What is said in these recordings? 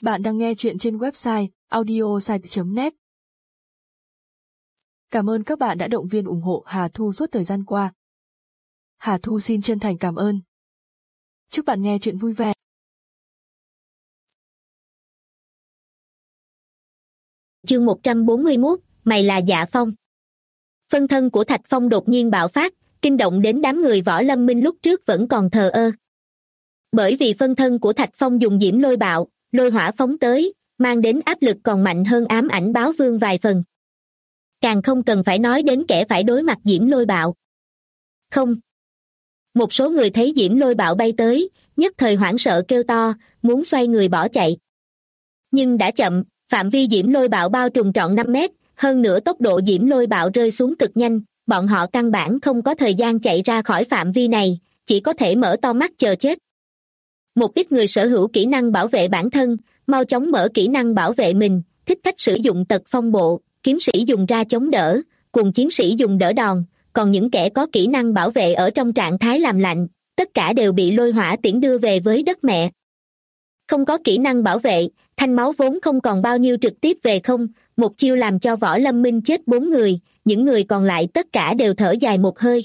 Bạn đang nghe chuyện trên website audiosite.net. Cảm ơn các bạn đã động viên ủng hộ Hà Thu suốt thời gian qua. Hà Thu xin chân thành cảm ơn. Chúc bạn nghe chuyện vui vẻ. Chương 141, mày là Dạ Phong. Phân thân của Thạch Phong đột nhiên bạo phát, kinh động đến đám người Võ Lâm Minh lúc trước vẫn còn thờ ơ. Bởi vì phân thân của Thạch Phong dùng diễm lôi bạo, lôi hỏa phóng tới, mang đến áp lực còn mạnh hơn ám ảnh báo vương vài phần. Càng không cần phải nói đến kẻ phải đối mặt diễm lôi bạo. Không. Một số người thấy diễm lôi bạo bay tới, nhất thời hoảng sợ kêu to, muốn xoay người bỏ chạy. Nhưng đã chậm, phạm vi diễm lôi bạo bao trùm trọn 5 mét, hơn nữa tốc độ diễm lôi bạo rơi xuống cực nhanh, bọn họ căn bản không có thời gian chạy ra khỏi phạm vi này, chỉ có thể mở to mắt chờ chết. Một ít người sở hữu kỹ năng bảo vệ bản thân, mau chóng mở kỹ năng bảo vệ mình, thích cách sử dụng tật phong bộ, kiếm sĩ dùng ra chống đỡ, cùng chiến sĩ dùng đỡ đòn, còn những kẻ có kỹ năng bảo vệ ở trong trạng thái làm lạnh, tất cả đều bị lôi hỏa tiễn đưa về với đất mẹ. Không có kỹ năng bảo vệ, thanh máu vốn không còn bao nhiêu trực tiếp về không, một chiêu làm cho Võ Lâm Minh chết 4 người, những người còn lại tất cả đều thở dài một hơi.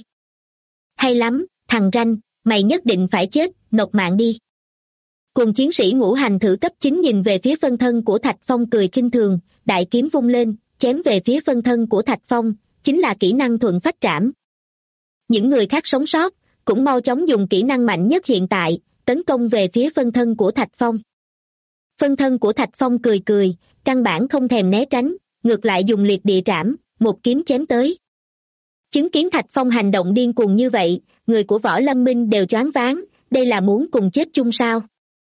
Hay lắm, thằng ranh, mày nhất định phải chết, nộp mạng đi. Cùng chiến sĩ ngũ hành thử cấp 9 nhìn về phía phân thân của Thạch Phong cười khinh thường, đại kiếm vung lên, chém về phía phân thân của Thạch Phong, chính là kỹ năng thuận phách trảm. Những người khác sống sót, cũng mau chóng dùng kỹ năng mạnh nhất hiện tại, tấn công về phía phân thân của Thạch Phong. Phân thân của Thạch Phong cười cười, căn bản không thèm né tránh, ngược lại dùng liệt địa trảm, một kiếm chém tới. Chứng kiến Thạch Phong hành động điên cuồng như vậy, người của Võ Lâm Minh đều choáng váng, đây là muốn cùng chết chung sao?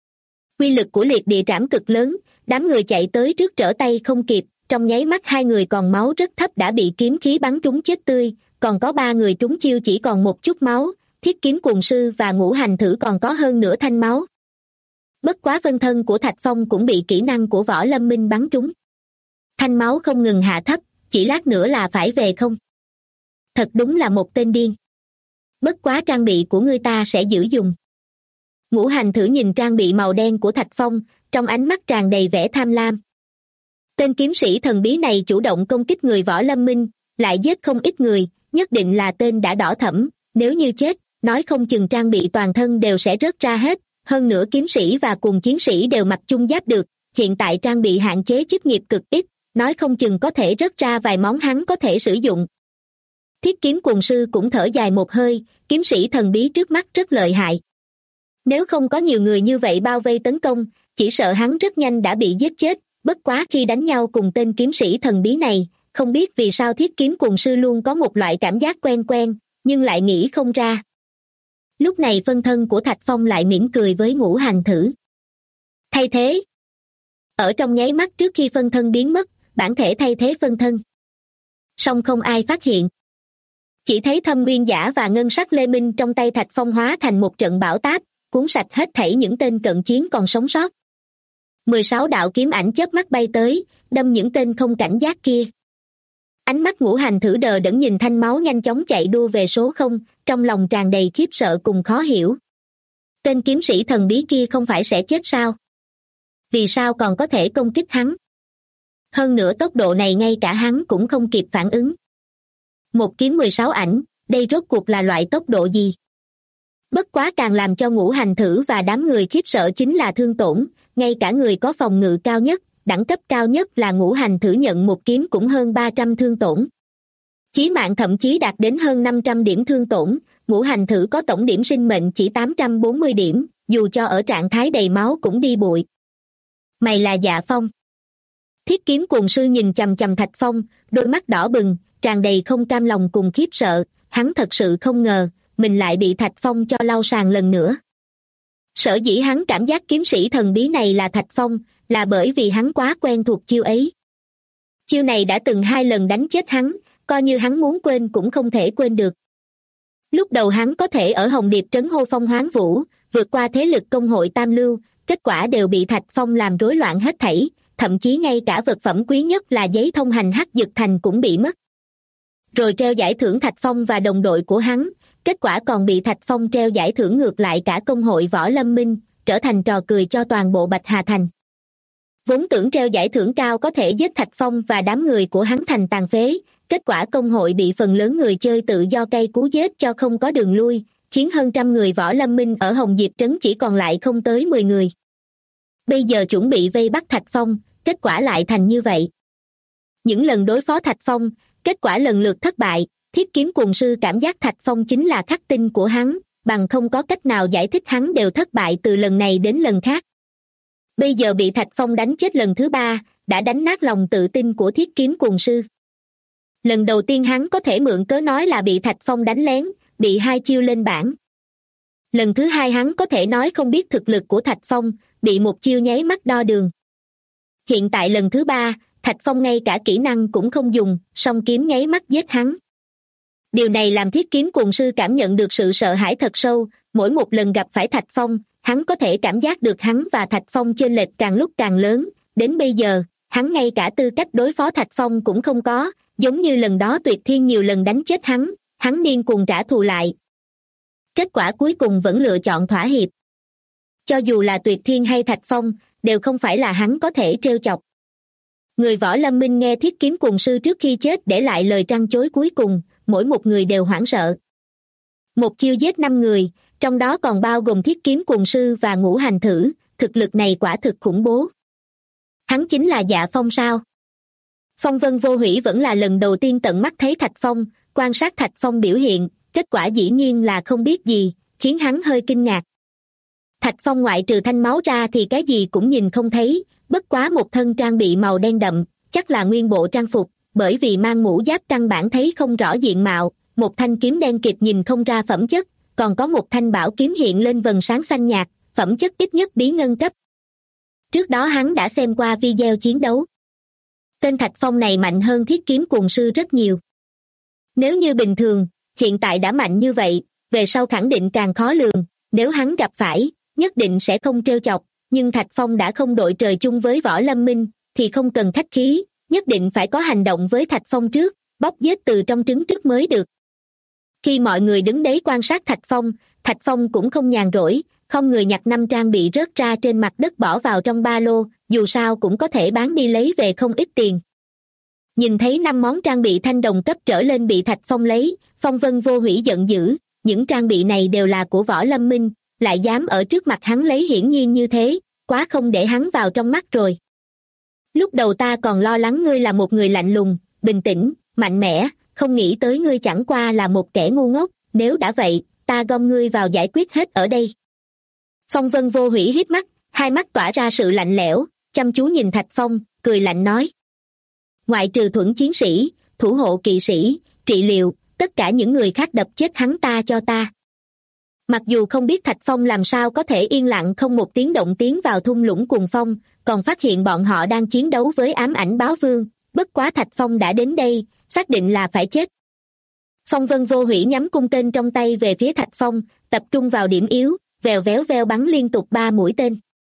Uy lực của liệt địa trảm cực lớn, đám người chạy tới trước trở tay không kịp, trong nháy mắt 2 người còn máu rất thấp đã bị kiếm khí bắn trúng chết tươi, còn có 3 người trúng chiêu chỉ còn một chút máu, thiết kiếm cuồng sư và ngũ hành thử còn có hơn nửa thanh máu. Bất quá phân thân của Thạch Phong cũng bị kỹ năng của Võ Lâm Minh bắn trúng. Thanh máu không ngừng hạ thấp, chỉ lát nữa là phải về không. Thật đúng là một tên điên. Bất quá trang bị của người ta sẽ giữ dùng. Ngũ hành thử nhìn trang bị màu đen của Thạch Phong, trong ánh mắt tràn đầy vẻ tham lam. Tên kiếm sĩ thần bí này chủ động công kích người Võ Lâm Minh, lại giết không ít người, nhất định là tên đã đỏ thẫm, nếu như chết, nói không chừng trang bị toàn thân đều sẽ rớt ra hết, hơn nữa kiếm sĩ và cùng chiến sĩ đều mặc chung giáp được, hiện tại trang bị hạn chế chức nghiệp cực ít, nói không chừng có thể rớt ra vài món hắn có thể sử dụng. Thiết kiếm cuồng sư cũng thở dài một hơi, kiếm sĩ thần bí trước mắt rất lợi hại. Nếu không có nhiều người như vậy bao vây tấn công, chỉ sợ hắn rất nhanh đã bị giết chết, bất quá khi đánh nhau cùng tên kiếm sĩ thần bí này, không biết vì sao thiết kiếm cuồng sư luôn có một loại cảm giác quen quen, nhưng lại nghĩ không ra. Lúc này phân thân của Thạch Phong lại mỉm cười với ngũ hành thử. Thay thế. Ở trong nháy mắt trước khi phân thân biến mất, bản thể thay thế phân thân. Song không ai phát hiện. Chỉ thấy Thâm Nguyên Giả và ngân sắc Lê Minh trong tay Thạch Phong hóa thành một trận bão táp, cuốn sạch hết thảy những tên cận chiến còn sống sót. 16 đạo kiếm ảnh chớp mắt bay tới, đâm những tên không cảnh giác kia. Ánh mắt ngũ hành thử đờ đẫn nhìn thanh máu nhanh chóng chạy đua về số 0, trong lòng tràn đầy khiếp sợ cùng khó hiểu. Tên kiếm sĩ thần bí kia không phải sẽ chết sao? Vì sao còn có thể công kích hắn? Hơn nữa tốc độ này ngay cả hắn cũng không kịp phản ứng. Một kiếm 16 ảnh, đây rốt cuộc là loại tốc độ gì? Bất quá càng làm cho ngũ hành thử và đám người khiếp sợ chính là thương tổn, ngay cả người có phòng ngự cao nhất, đẳng cấp cao nhất là ngũ hành thử nhận một kiếm cũng hơn 300 thương tổn. Chí mạng thậm chí đạt đến hơn 500 điểm thương tổn, ngũ hành thử có tổng điểm sinh mệnh chỉ 840 điểm, dù cho ở trạng thái đầy máu cũng đi bụi. Mày là Dạ Phong. Thiết kiếm cuồng sư nhìn chằm chằm Thạch Phong, đôi mắt đỏ bừng, tràn đầy không cam lòng cùng khiếp sợ, hắn thật sự không ngờ, mình lại bị Thạch Phong cho lau sàn lần nữa. Sở dĩ hắn cảm giác kiếm sĩ thần bí này là Thạch Phong, là bởi vì hắn quá quen thuộc chiêu ấy. Chiêu này đã từng 2 lần đánh chết hắn, coi như hắn muốn quên cũng không thể quên được. Lúc đầu hắn có thể ở Hồng Điệp trấn hô phong hoán vũ, vượt qua thế lực công hội Tam Lưu, kết quả đều bị Thạch Phong làm rối loạn hết thảy, thậm chí ngay cả vật phẩm quý nhất là giấy thông hành Hắc Dực Thành cũng bị mất. Rồi treo giải thưởng Thạch Phong và đồng đội của hắn, kết quả còn bị Thạch Phong treo giải thưởng ngược lại cả công hội Võ Lâm Minh, trở thành trò cười cho toàn bộ Bạch Hà Thành. Vốn tưởng treo giải thưởng cao có thể giết Thạch Phong và đám người của hắn thành tàn phế, kết quả công hội bị phần lớn người chơi tự do cay cú giết cho không có đường lui, khiến hơn trăm người Võ Lâm Minh ở Hồng Diệp Trấn chỉ còn lại không tới 10 người. Bây giờ chuẩn bị vây bắt Thạch Phong, kết quả lại thành như vậy. Những lần đối phó Thạch Phong, kết quả lần lượt thất bại, Thiết Kiếm Cuồng Sư cảm giác Thạch Phong chính là khắc tinh của hắn, bằng không có cách nào giải thích hắn đều thất bại từ lần này đến lần khác. Bây giờ bị Thạch Phong đánh chết lần thứ 3, đã đánh nát lòng tự tin của Thiết Kiếm Cuồng Sư. Lần đầu tiên hắn có thể mượn cớ nói là bị Thạch Phong đánh lén, bị 2 chiêu lên bảng. Lần thứ 2 hắn có thể nói không biết thực lực của Thạch Phong, bị 1 chiêu nháy mắt đo đường. Hiện tại lần thứ 3, Thạch Phong ngay cả kỹ năng cũng không dùng, song kiếm nháy mắt giết hắn. Điều này làm Thiết Kiếm Cuồng Sư cảm nhận được sự sợ hãi thật sâu, mỗi một lần gặp phải Thạch Phong, hắn có thể cảm giác được hắn và Thạch Phong chênh lệch càng lúc càng lớn, đến bây giờ, hắn ngay cả tư cách đối phó Thạch Phong cũng không có, giống như lần đó Tuyệt Thiên nhiều lần đánh chết hắn điên cuồng trả thù lại. Kết quả cuối cùng vẫn lựa chọn thỏa hiệp. Cho dù là Tuyệt Thiên hay Thạch Phong, đều không phải là hắn có thể trêu chọc. Người Võ Lâm Minh nghe Thiết Kiếm Cuồng Sư trước khi chết để lại lời trăn trối cuối cùng, mỗi một người đều hoảng sợ. 1 chiêu giết 5 người, trong đó còn bao gồm Thiết Kiếm Cuồng Sư và Ngũ Hành Thử, thực lực này quả thực khủng bố. Hắn chính là Dạ Phong sao? Phong Vân Vô Hủy vẫn là lần đầu tiên tận mắt thấy Thạch Phong, quan sát Thạch Phong biểu hiện, kết quả dĩ nhiên là không biết gì, khiến hắn hơi kinh ngạc. Thạch Phong ngoại trừ thanh máu ra thì cái gì cũng nhìn không thấy, bất quá một thân trang bị màu đen đậm, chắc là nguyên bộ trang phục, bởi vì mang mũ giáp căn bản thấy không rõ diện mạo, một thanh kiếm đen kịt nhìn không ra phẩm chất, còn có một thanh bảo kiếm hiện lên vầng sáng xanh nhạt, phẩm chất ít nhất bí ngân cấp. Trước đó hắn đã xem qua video chiến đấu. Tên Thạch Phong này mạnh hơn Thiết Kiếm Cuồng Sư rất nhiều. Nếu như bình thường, hiện tại đã mạnh như vậy, về sau khẳng định càng khó lường, nếu hắn gặp phải, nhất định sẽ không trêu chọc, nhưng Thạch Phong đã không đội trời chung với Võ Lâm Minh, thì không cần khách khí, nhất định phải có hành động với Thạch Phong trước, bóc giết từ trong trứng trước mới được. Khi mọi người đứng đấy quan sát Thạch Phong cũng không nhàn rỗi, không người nhặt 5 trang bị rớt ra trên mặt đất bỏ vào trong ba lô, dù sao cũng có thể bán đi lấy về không ít tiền. Nhìn thấy 5 món trang bị thanh đồng cấp trở lên bị Thạch Phong lấy, Phong Vân Vô Hủy giận dữ, những trang bị này đều là của Võ Lâm Minh, lại dám ở trước mặt hắn lấy hiển nhiên như thế, quá không để hắn vào trong mắt rồi. Lúc đầu ta còn lo lắng ngươi là một người lạnh lùng, bình tĩnh, mạnh mẽ, không nghĩ tới ngươi chẳng qua là một kẻ ngu ngốc, nếu đã vậy, ta gom ngươi vào giải quyết hết ở đây. Phong Vân Vô Hủy híp mắt, hai mắt tỏa ra sự lạnh lẽo, chăm chú nhìn Thạch Phong, cười lạnh nói. Ngoại trừ Thuẫn Chiến Sĩ, Thủ Hộ Kỵ Sĩ, Trị Liệu, tất cả những người khác đập chết hắn ta cho ta. Mặc dù không biết Thạch Phong làm sao có thể yên lặng không một tiếng động tiến vào thung lũng Cuồng Phong, còn phát hiện bọn họ đang chiến đấu với Ám Ảnh Báo Vương, bất quá Thạch Phong đã đến đây, xác định là phải chết. Phong Vân Vô Hủy nhắm cung tên trong tay về phía Thạch Phong, tập trung vào điểm yếu, vèo véo veo bắn liên tục 3 mũi tên.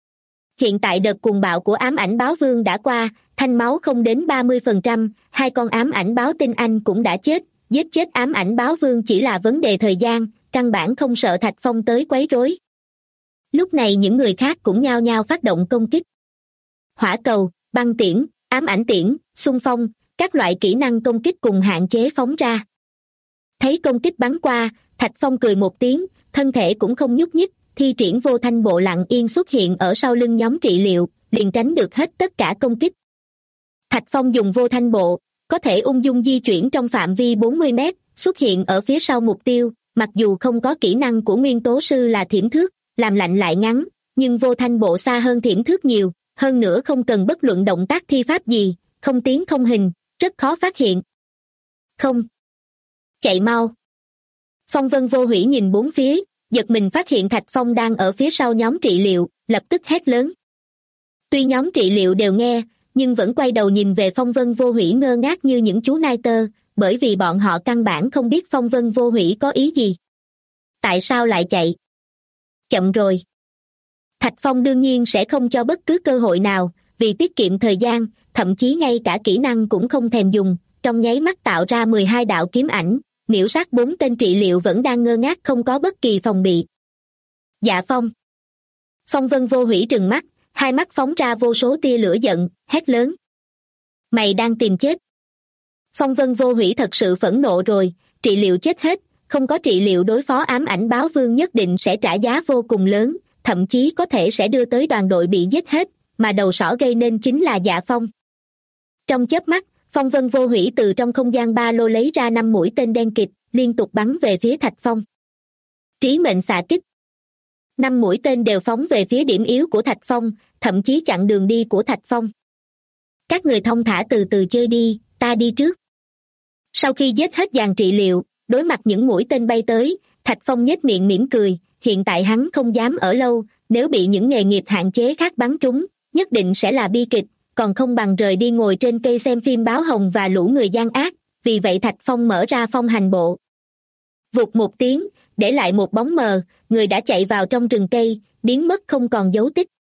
Hiện tại đợt cuồng bạo của Ám Ảnh Báo Vương đã qua, thanh máu không đến 30%, 2 con Ám Ảnh Báo Tinh Anh cũng đã chết, giết chết Ám Ảnh Báo Vương chỉ là vấn đề thời gian, căn bản không sợ Thạch Phong tới quấy rối. Lúc này những người khác cũng nhao nhao phát động công kích. Hỏa cầu, băng tiễn, ám ảnh tiễn, xung phong, các loại kỹ năng công kích cùng hạn chế phóng ra. Thấy công kích bắn qua, Thạch Phong cười một tiếng, thân thể cũng không nhúc nhích, thi triển vô thanh bộ lặng yên xuất hiện ở sau lưng nhóm Trị Liệu, liền tránh được hết tất cả công kích. Thạch Phong dùng vô thanh bộ, có thể ung dung di chuyển trong phạm vi 40 mét, xuất hiện ở phía sau mục tiêu, mặc dù không có kỹ năng của nguyên tố sư là thiểm thước, làm lạnh lại ngắn, nhưng vô thanh bộ xa hơn thiểm thước nhiều, hơn nữa không cần bất luận động tác thi pháp gì, không tiếng không hình, rất khó phát hiện. Không. Chạy mau. Phong Vân Vô Hủy nhìn bốn phía, giật mình phát hiện Thạch Phong đang ở phía sau nhóm Trị Liệu, lập tức hét lớn. Tuy nhóm Trị Liệu đều nghe, nhưng vẫn quay đầu nhìn về Phong Vân Vô Hủy ngơ ngác như những chú nai tơ, bởi vì bọn họ căn bản không biết Phong Vân Vô Hủy có ý gì. Tại sao lại chạy? Chậm rồi. Thạch Phong đương nhiên sẽ không cho bất cứ cơ hội nào, vì tiết kiệm thời gian, thậm chí ngay cả kỹ năng cũng không thèm dùng, trong nháy mắt tạo ra 12 đạo kiếm ảnh, miểu sát 4 tên Trị Liệu vẫn đang ngơ ngác không có bất kỳ phòng bị. Dạ Phong. Phong Vân Vô Hủy trừng mắt, hai mắt phóng ra vô số tia lửa giận, hét lớn. Mày đang tìm chết. Phong Vân Vô Hủy thật sự phẫn nộ rồi, trị liệu chết hết, không có trị liệu đối phó ám ảnh báo vương nhất định sẽ trả giá vô cùng lớn, thậm chí có thể sẽ đưa tới đoàn đội bị giết hết, mà đầu sỏ gây nên chính là Dạ Phong. Trong chớp mắt, Phong Vân Vô Hủy từ trong không gian ba lô lấy ra 5 mũi tên đen kịt, liên tục bắn về phía Thạch Phong. Trí mệnh xạ kích. 5 mũi tên đều phóng về phía điểm yếu của Thạch Phong, thậm chí chặn đường đi của Thạch Phong. Các người thông thả từ từ chơi đi, ta đi trước. Sau khi giết hết dàn trị liệu, đối mặt những mũi tên bay tới, Thạch Phong nhếch miệng mỉm cười, hiện tại hắn không dám ở lâu, nếu bị những nghề nghiệp hạn chế khác bắn trúng, nhất định sẽ là bi kịch, còn không bằng rời đi ngồi trên cây xem phim báo hồng và lũ người gian ác, vì vậy Thạch Phong mở ra phong hành bộ. Vụt một tiếng, để lại một bóng mờ, người đã chạy vào trong rừng cây, biến mất không còn dấu tích.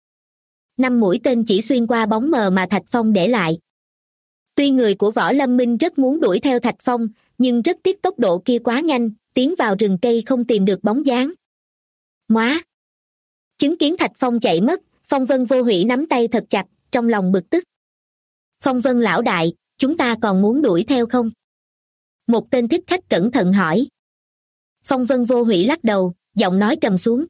5 mũi tên chỉ xuyên qua bóng mờ mà Thạch Phong để lại. Tuy người của Võ Lâm Minh rất muốn đuổi theo Thạch Phong, nhưng rất tiếc tốc độ kia quá nhanh, tiến vào rừng cây không tìm được bóng dáng. Móa! Chứng kiến Thạch Phong chạy mất, Phong Vân Vô Hủy nắm tay thật chặt, trong lòng bực tức. Phong Vân lão đại, chúng ta còn muốn đuổi theo không? Một tên thích khách cẩn thận hỏi. Phong Vân Vô Hủy lắc đầu, giọng nói trầm xuống.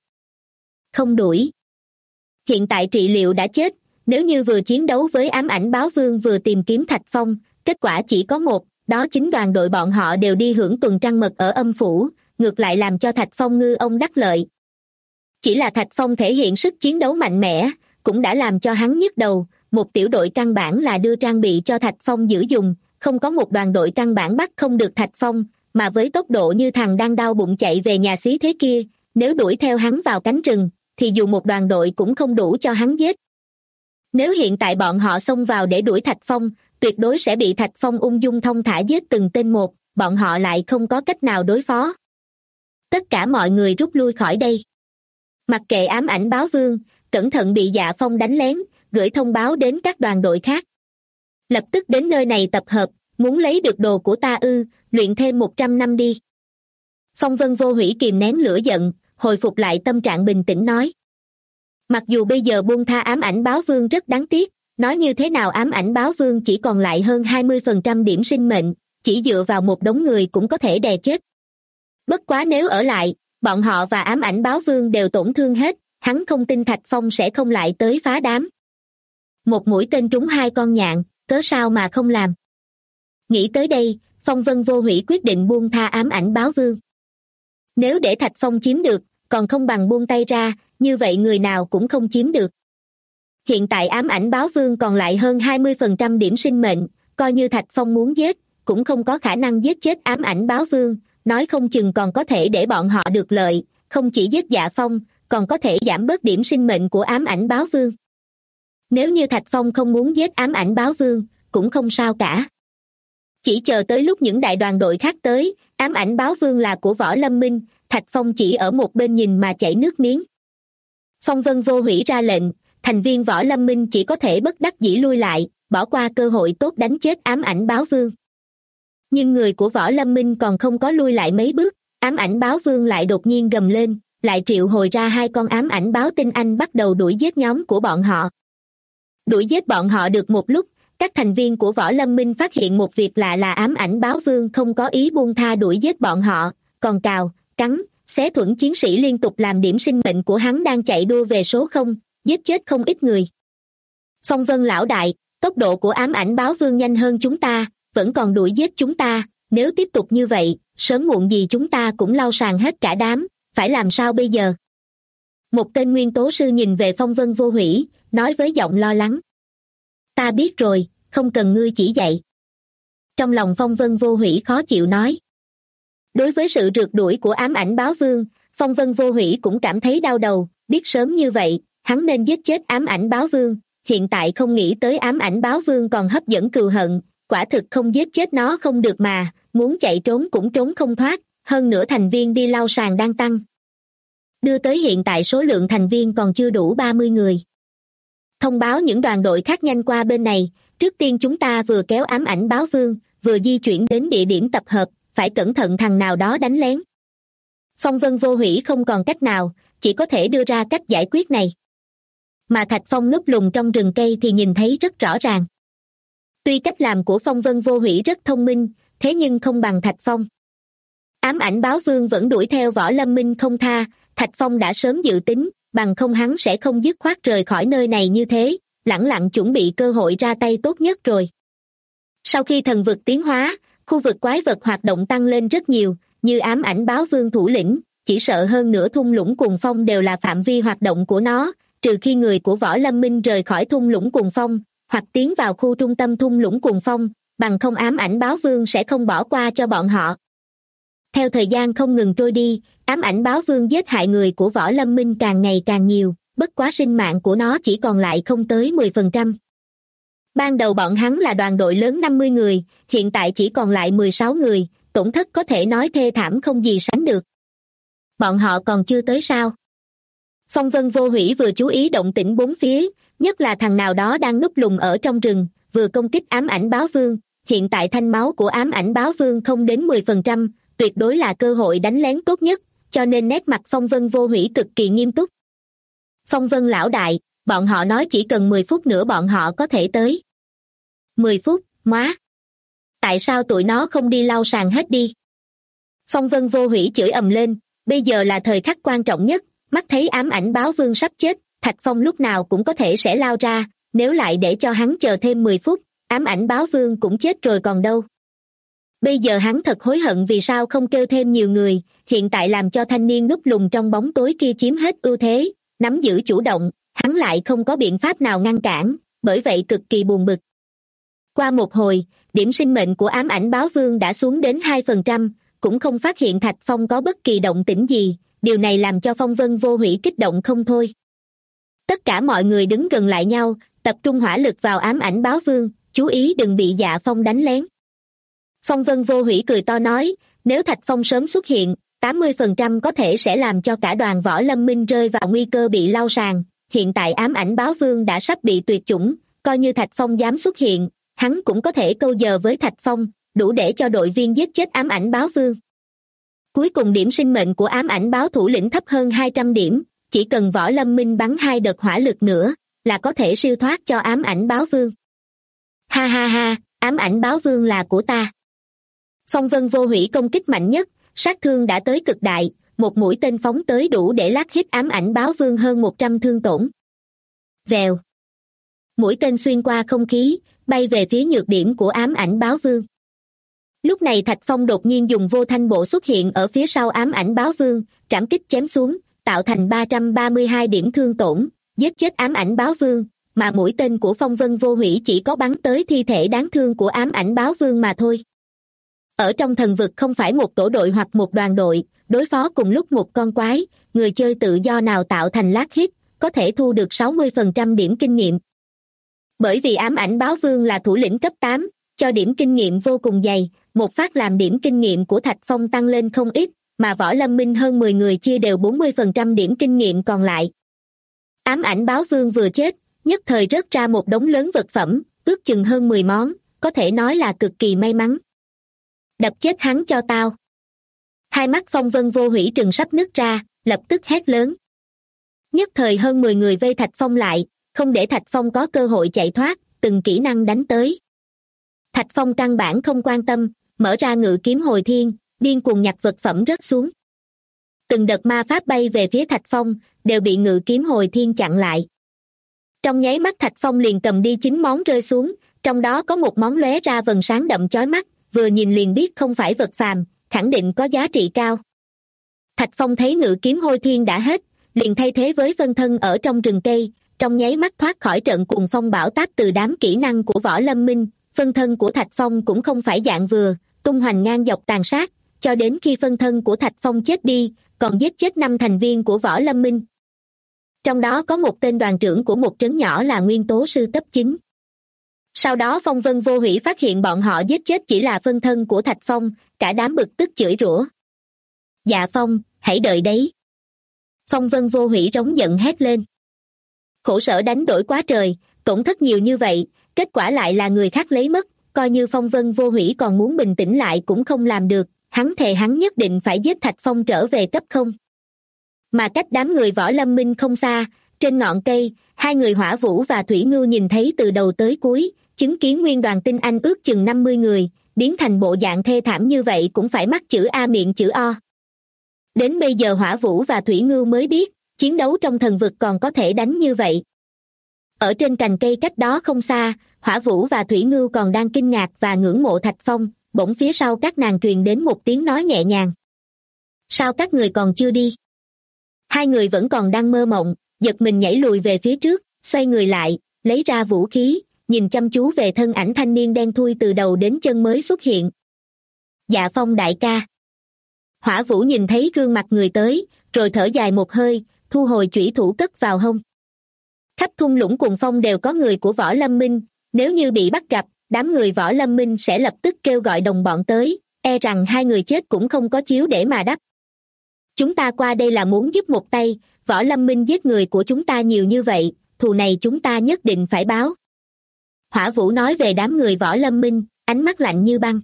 Không đuổi. Hiện tại trị liệu đã chết, nếu như vừa chiến đấu với ám ảnh báo vương vừa tìm kiếm Thạch Phong, kết quả chỉ có một, đó chính đoàn đội bọn họ đều đi hưởng tuần trăng mật ở âm phủ, ngược lại làm cho Thạch Phong ngư ông đắc lợi. Chỉ là Thạch Phong thể hiện sức chiến đấu mạnh mẽ, cũng đã làm cho hắn nhức đầu, một tiểu đội căn bản là đưa trang bị cho Thạch Phong giữ dùng, không có một đoàn đội căn bản bắt không được Thạch Phong, mà với tốc độ như thằng đang đau bụng chạy về nhà xí thế kia, nếu đuổi theo hắn vào cánh rừng, thì dù một đoàn đội cũng không đủ cho hắn giết. Nếu hiện tại bọn họ xông vào để đuổi Thạch Phong, tuyệt đối sẽ bị Thạch Phong ung dung thong thả giết từng tên một, bọn họ lại không có cách nào đối phó. Tất cả mọi người rút lui khỏi đây. Mặc kệ ám ảnh báo vương, cẩn thận bị Dạ Phong đánh lén, gửi thông báo đến các đoàn đội khác. Lập tức đến nơi này tập hợp, muốn lấy được đồ của ta ư, luyện thêm 100 năm đi. Phong Vân Vô Hủy kìm nén lửa giận, hồi phục lại tâm trạng bình tĩnh nói. Mặc dù bây giờ buông tha ám ảnh báo vương rất đáng tiếc, nói như thế nào ám ảnh báo vương chỉ còn lại hơn 20% điểm sinh mệnh, chỉ dựa vào một đống người cũng có thể đè chết. Bất quá nếu ở lại, bọn họ và ám ảnh báo vương đều tổn thương hết, hắn không tin Thạch Phong sẽ không lại tới phá đám. Một mũi tên trúng 2 con nhạn, cớ sao mà không làm. Nghĩ tới đây, Phong Vân Vô Hủy quyết định buông tha ám ảnh báo vương. Nếu để Thạch Phong chiếm được, còn không bằng buông tay ra, như vậy người nào cũng không chiếm được. Hiện tại ám ảnh báo vương còn lại hơn 20% điểm sinh mệnh, coi như Thạch Phong muốn giết, cũng không có khả năng giết chết ám ảnh báo vương, nói không chừng còn có thể để bọn họ được lợi, không chỉ giết Dạ Phong, còn có thể giảm bớt điểm sinh mệnh của ám ảnh báo vương. Nếu như Thạch Phong không muốn giết ám ảnh báo vương, cũng không sao cả. Chỉ chờ tới lúc những đại đoàn đội khác tới, ám ảnh báo vương là của Võ Lâm Minh, Thạch Phong chỉ ở một bên nhìn mà chảy nước miếng. Phong Vân Vô Hủy ra lệnh, thành viên Võ Lâm Minh chỉ có thể bất đắc dĩ lui lại, bỏ qua cơ hội tốt đánh chết ám ảnh báo vương. Nhưng người của Võ Lâm Minh còn không có lui lại mấy bước, ám ảnh báo vương lại đột nhiên gầm lên, lại triệu hồi ra 2 con ám ảnh báo tinh anh bắt đầu đuổi giết nhóm của bọn họ. Đuổi giết bọn họ được một lúc, các thành viên của Võ Lâm Minh phát hiện một việc lạ là ám ảnh báo vương không có ý buông tha đuổi giết bọn họ, còn cào, cắn, xé thuẫn chiến sĩ liên tục làm điểm sinh mệnh của hắn đang chạy đua về số 0, giết chết không ít người. Phong Vân lão đại, tốc độ của ám ảnh báo vương nhanh hơn chúng ta, vẫn còn đuổi giết chúng ta, nếu tiếp tục như vậy, sớm muộn gì chúng ta cũng lau sàn hết cả đám, phải làm sao bây giờ? Một tên nguyên tố sư nhìn về Phong Vân Vô Hủy, nói với giọng lo lắng. Ta biết rồi, không cần ngươi chỉ dạy. Trong lòng Phong Vân Vô Hủy khó chịu nói. Đối với sự rượt đuổi của ám ảnh báo vương, Phong Vân Vô Hủy cũng cảm thấy đau đầu, biết sớm như vậy, hắn nên giết chết ám ảnh báo vương, hiện tại không nghĩ tới ám ảnh báo vương còn hấp dẫn cừu hận, quả thực không giết chết nó không được mà, muốn chạy trốn cũng trốn không thoát, hơn nữa thành viên đi lau sàn đang tăng. Đưa tới hiện tại số lượng thành viên còn chưa đủ 30 người. Thông báo những đoàn đội khác nhanh qua bên này, trước tiên chúng ta vừa kéo ám ảnh báo vương, vừa di chuyển đến địa điểm tập hợp, phải cẩn thận thằng nào đó đánh lén. Phong Vân Vô Hủy không còn cách nào, chỉ có thể đưa ra cách giải quyết này. mà Thạch Phong núp lùn trong rừng cây thì nhìn thấy rất rõ ràng. Tuy cách làm của Phong Vân Vô Hủy rất thông minh, thế nhưng không bằng Thạch Phong. Ám ảnh báo vương vẫn đuổi theo Võ Lâm Minh không tha, Thạch Phong đã sớm dự tính, bằng không hắn sẽ không dứt khoát rời khỏi nơi này như thế, lẳng lặng chuẩn bị cơ hội ra tay tốt nhất rồi. Sau khi thần vực tiến hóa, khu vực quái vật hoạt động tăng lên rất nhiều, như ám ảnh báo vương thủ lĩnh, chỉ sợ hơn nửa thung lũng cuồng phong đều là phạm vi hoạt động của nó, trừ khi người của Võ Lâm Minh rời khỏi thung lũng cuồng phong, hoặc tiến vào khu trung tâm thung lũng cuồng phong, bằng không ám ảnh báo vương sẽ không bỏ qua cho bọn họ. Theo thời gian không ngừng trôi đi, ám ảnh báo vương giết hại người của Võ Lâm Minh càng ngày càng nhiều, bất quá sinh mạng của nó chỉ còn lại không tới 10%. Ban đầu bọn hắn là đoàn đội lớn 50 người, hiện tại chỉ còn lại 16 người, tổn thất có thể nói thê thảm không gì sánh được. Bọn họ còn chưa tới sao? Phong Vân Vô Hủy vừa chú ý động tĩnh bốn phía, nhất là thằng nào đó đang núp lùn ở trong rừng, vừa công kích ám ảnh báo vương. Hiện tại thanh máu của ám ảnh báo vương không đến 10%, tuyệt đối là cơ hội đánh lén tốt nhất, cho nên nét mặt Phong Vân Vô Hủy cực kỳ nghiêm túc. Phong Vân lão đại, bọn họ nói chỉ cần 10 phút nữa bọn họ có thể tới. 10 phút, móa. Tại sao tụi nó không đi lau sàn hết đi? Phong Vân Vô Hủy chửi ầm lên, bây giờ là thời khắc quan trọng nhất, mắt thấy ám ảnh báo vương sắp chết, Thạch Phong lúc nào cũng có thể sẽ lao ra, nếu lại để cho hắn chờ thêm 10 phút, ám ảnh báo vương cũng chết rồi còn đâu. Bây giờ hắn thật hối hận vì sao không kêu thêm nhiều người, hiện tại làm cho thanh niên núp lùn trong bóng tối kia chiếm hết ưu thế, nắm giữ chủ động, hắn lại không có biện pháp nào ngăn cản, bởi vậy cực kỳ buồn bực. Qua một hồi, điểm sinh mệnh của ám ảnh báo vương đã xuống đến 2%, cũng không phát hiện Thạch Phong có bất kỳ động tĩnh gì, điều này làm cho Phong Vân Vô Hủy kích động không thôi. Tất cả mọi người đứng gần lại nhau, tập trung hỏa lực vào ám ảnh báo vương, chú ý đừng bị Dạ Phong đánh lén. Phong Vân Vô Hủy cười to nói, nếu Thạch Phong sớm xuất hiện, 80% có thể sẽ làm cho cả đoàn Võ Lâm Minh rơi vào nguy cơ bị lau sàn. Hiện tại ám ảnh báo vương đã sắp bị tuyệt chủng, coi như Thạch Phong dám xuất hiện, hắn cũng có thể câu giờ với Thạch Phong, đủ để cho đội viên giết chết ám ảnh báo vương. Cuối cùng điểm sinh mệnh của ám ảnh báo thủ lĩnh thấp hơn 200 điểm, chỉ cần Võ Lâm Minh bắn 2 đợt hỏa lực nữa, là có thể siêu thoát cho ám ảnh báo vương. Ha ha ha, ám ảnh báo vương là của ta. Phong Vân Vô Hủy công kích mạnh nhất, sát thương đã tới cực đại, một mũi tên phóng tới đủ để lát hít ám ảnh báo vương hơn 100 thương tổn. Vèo. Mũi tên xuyên qua không khí, bay về phía nhược điểm của ám ảnh báo vương. Lúc này Thạch Phong đột nhiên dùng vô thanh bộ xuất hiện ở phía sau ám ảnh báo vương, trảm kích chém xuống, tạo thành 332 điểm thương tổn, giết chết ám ảnh báo vương, mà mũi tên của Phong Vân Vô Hủy chỉ có bắn tới thi thể đáng thương của ám ảnh báo vương mà thôi. Ở trong thần vực không phải một tổ đội hoặc một đoàn đội, đối phó cùng lúc một con quái, người chơi tự do nào tạo thành lát hit, có thể thu được 60% điểm kinh nghiệm. Bởi vì ám ảnh báo vương là thủ lĩnh cấp 8, cho điểm kinh nghiệm vô cùng dày, một phát làm điểm kinh nghiệm của Thạch Phong tăng lên không ít, mà Võ Lâm Minh hơn 10 người chia đều 40% điểm kinh nghiệm còn lại. Ám ảnh báo vương vừa chết, nhất thời rớt ra một đống lớn vật phẩm, ước chừng hơn 10 món, có thể nói là cực kỳ may mắn. Đập chết hắn cho tao. Hai mắt Phong Vân Vô Hủy trừng sắp nứt ra, lập tức hét lớn. Nhất thời hơn 10 người vây Thạch Phong lại, không để Thạch Phong có cơ hội chạy thoát, từng kỹ năng đánh tới. Thạch Phong căn bản không quan tâm, mở ra ngự kiếm hồi thiên, điên cuồng nhặt vật phẩm rớt xuống. Từng đợt ma pháp bay về phía Thạch Phong, đều bị ngự kiếm hồi thiên chặn lại. Trong nháy mắt Thạch Phong liền cầm đi 9 món rơi xuống, trong đó có một món lóe ra vầng sáng đậm chói mắt, vừa nhìn liền biết không phải vật phàm, khẳng định có giá trị cao. Thạch Phong thấy ngự kiếm hồi thiên đã hết, liền thay thế với phân thân ở trong rừng cây, trong nháy mắt thoát khỏi trận cuồng phong bão táp từ đám kỹ năng của Võ Lâm Minh. Phân thân của Thạch Phong cũng không phải dạng vừa, tung hoành ngang dọc tàn sát, cho đến khi phân thân của Thạch Phong chết đi, còn giết chết 5 thành viên của Võ Lâm Minh. Trong đó có một tên đoàn trưởng của một trấn nhỏ là nguyên tố sư cấp 9. Sau đó Phong Vân Vô Hủy phát hiện bọn họ giết chết chỉ là phân thân của Thạch Phong, cả đám bực tức chửi rủa. Dạ Phong, hãy đợi đấy. Phong Vân Vô Hủy rống giận hét lên. Khổ sở đánh đổi quá trời, tổn thất nhiều như vậy, kết quả lại là người khác lấy mất, coi như Phong Vân Vô Hủy còn muốn bình tĩnh lại cũng không làm được, hắn thề hắn nhất định phải giết Thạch Phong trở về cấp 0. Mà cách đám người Võ Lâm Minh không xa, trên ngọn cây, Hai người Hỏa Vũ và Thủy Ngưu nhìn thấy từ đầu tới cuối, chứng kiến nguyên đoàn tinh anh ước chừng 50 người, biến thành bộ dạng thê thảm như vậy cũng phải mắc chữ A miệng chữ O. Đến bây giờ Hỏa Vũ và Thủy Ngưu mới biết, chiến đấu trong thần vực còn có thể đánh như vậy. Ở trên cành cây cách đó không xa, Hỏa Vũ và Thủy Ngưu còn đang kinh ngạc và ngưỡng mộ Thạch Phong, bỗng phía sau các nàng truyền đến một tiếng nói nhẹ nhàng. Sao các người còn chưa đi? Hai người vẫn còn đang mơ mộng, giật mình nhảy lùi về phía trước, xoay người lại, lấy ra vũ khí, nhìn chăm chú về thân ảnh thanh niên đen thui từ đầu đến chân mới xuất hiện. Dạ Phong đại ca. Hỏa Vũ nhìn thấy gương mặt người tới, rồi thở dài một hơi, thu hồi chủy thủ cất vào hông. Khắp thung lũng Cuồng Phong đều có người của Võ Lâm Minh, nếu như bị bắt gặp, đám người Võ Lâm Minh sẽ lập tức kêu gọi đồng bọn tới, e rằng hai người chết cũng không có chiếu để mà đắp. Chúng ta qua đây là muốn giúp một tay, Võ Lâm Minh giết người của chúng ta nhiều như vậy, thù này chúng ta nhất định phải báo. Hỏa Vũ nói về đám người Võ Lâm Minh, ánh mắt lạnh như băng.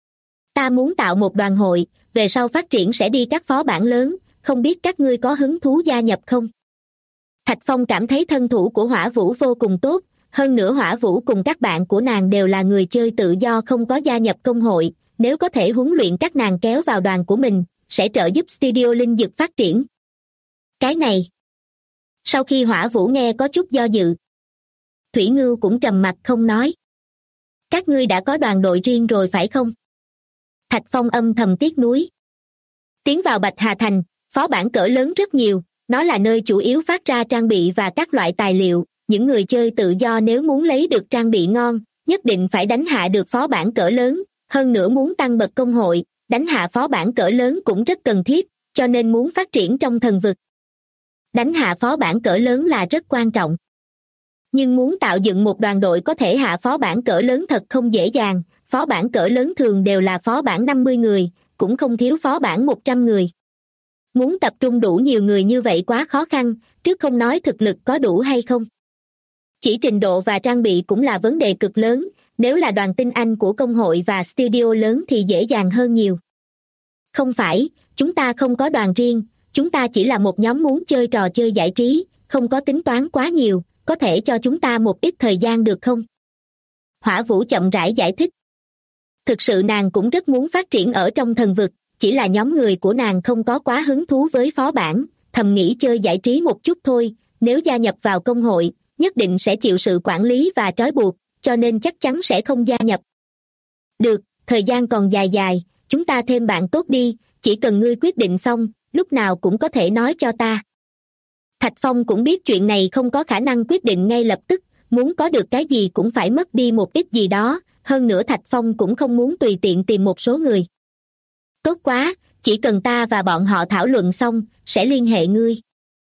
Ta muốn tạo một đoàn hội, về sau phát triển sẽ đi các phó bản lớn, không biết các ngươi có hứng thú gia nhập không? Thạch Phong cảm thấy thân thủ của Hỏa Vũ vô cùng tốt, hơn nữa Hỏa Vũ cùng các bạn của nàng đều là người chơi tự do không có gia nhập công hội, nếu có thể huấn luyện các nàng kéo vào đoàn của mình, sẽ trợ giúp studio linh dược phát triển. Cái này. Sau khi Hỏa Vũ nghe có chút do dự. Thủy Ngưu cũng trầm mặc không nói. Các ngươi đã có đoàn đội riêng rồi phải không? Thạch Phong âm thầm tiếc nuối. Tiến vào Bạch Hà Thành, phó bản cỡ lớn rất nhiều, nó là nơi chủ yếu phát ra trang bị và các loại tài liệu, những người chơi tự do nếu muốn lấy được trang bị ngon, nhất định phải đánh hạ được phó bản cỡ lớn, hơn nữa muốn tăng bậc công hội, đánh hạ phó bản cỡ lớn cũng rất cần thiết, cho nên muốn phát triển trong thần vực. Đánh hạ phó bản cỡ lớn là rất quan trọng. Nhưng muốn tạo dựng một đoàn đội có thể hạ phó bản cỡ lớn thật không dễ dàng, phó bản cỡ lớn thường đều là phó bản 50 người, cũng không thiếu phó bản 100 người. Muốn tập trung đủ nhiều người như vậy quá khó khăn, trước không nói thực lực có đủ hay không. Chỉ trình độ và trang bị cũng là vấn đề cực lớn, nếu là đoàn tinh anh của công hội và studio lớn thì dễ dàng hơn nhiều. Không phải, chúng ta không có đoàn riêng, chúng ta chỉ là một nhóm muốn chơi trò chơi giải trí, không có tính toán quá nhiều, có thể cho chúng ta một ít thời gian được không? Hỏa Vũ chậm rãi giải thích. Thực sự nàng cũng rất muốn phát triển ở trong thần vực, chỉ là nhóm người của nàng không có quá hứng thú với phó bản, thầm nghĩ chơi giải trí một chút thôi, nếu gia nhập vào công hội, nhất định sẽ chịu sự quản lý và trói buộc, cho nên chắc chắn sẽ không gia nhập. Được, thời gian còn dài dài, chúng ta thêm bạn tốt đi, chỉ cần ngươi quyết định xong, lúc nào cũng có thể nói cho ta. Thạch Phong cũng biết chuyện này không có khả năng quyết định ngay lập tức, muốn có được cái gì cũng phải mất đi một ít gì đó, hơn nữa Thạch Phong cũng không muốn tùy tiện tìm một số người. Tốt quá, chỉ cần ta và bọn họ thảo luận xong, sẽ liên hệ ngươi.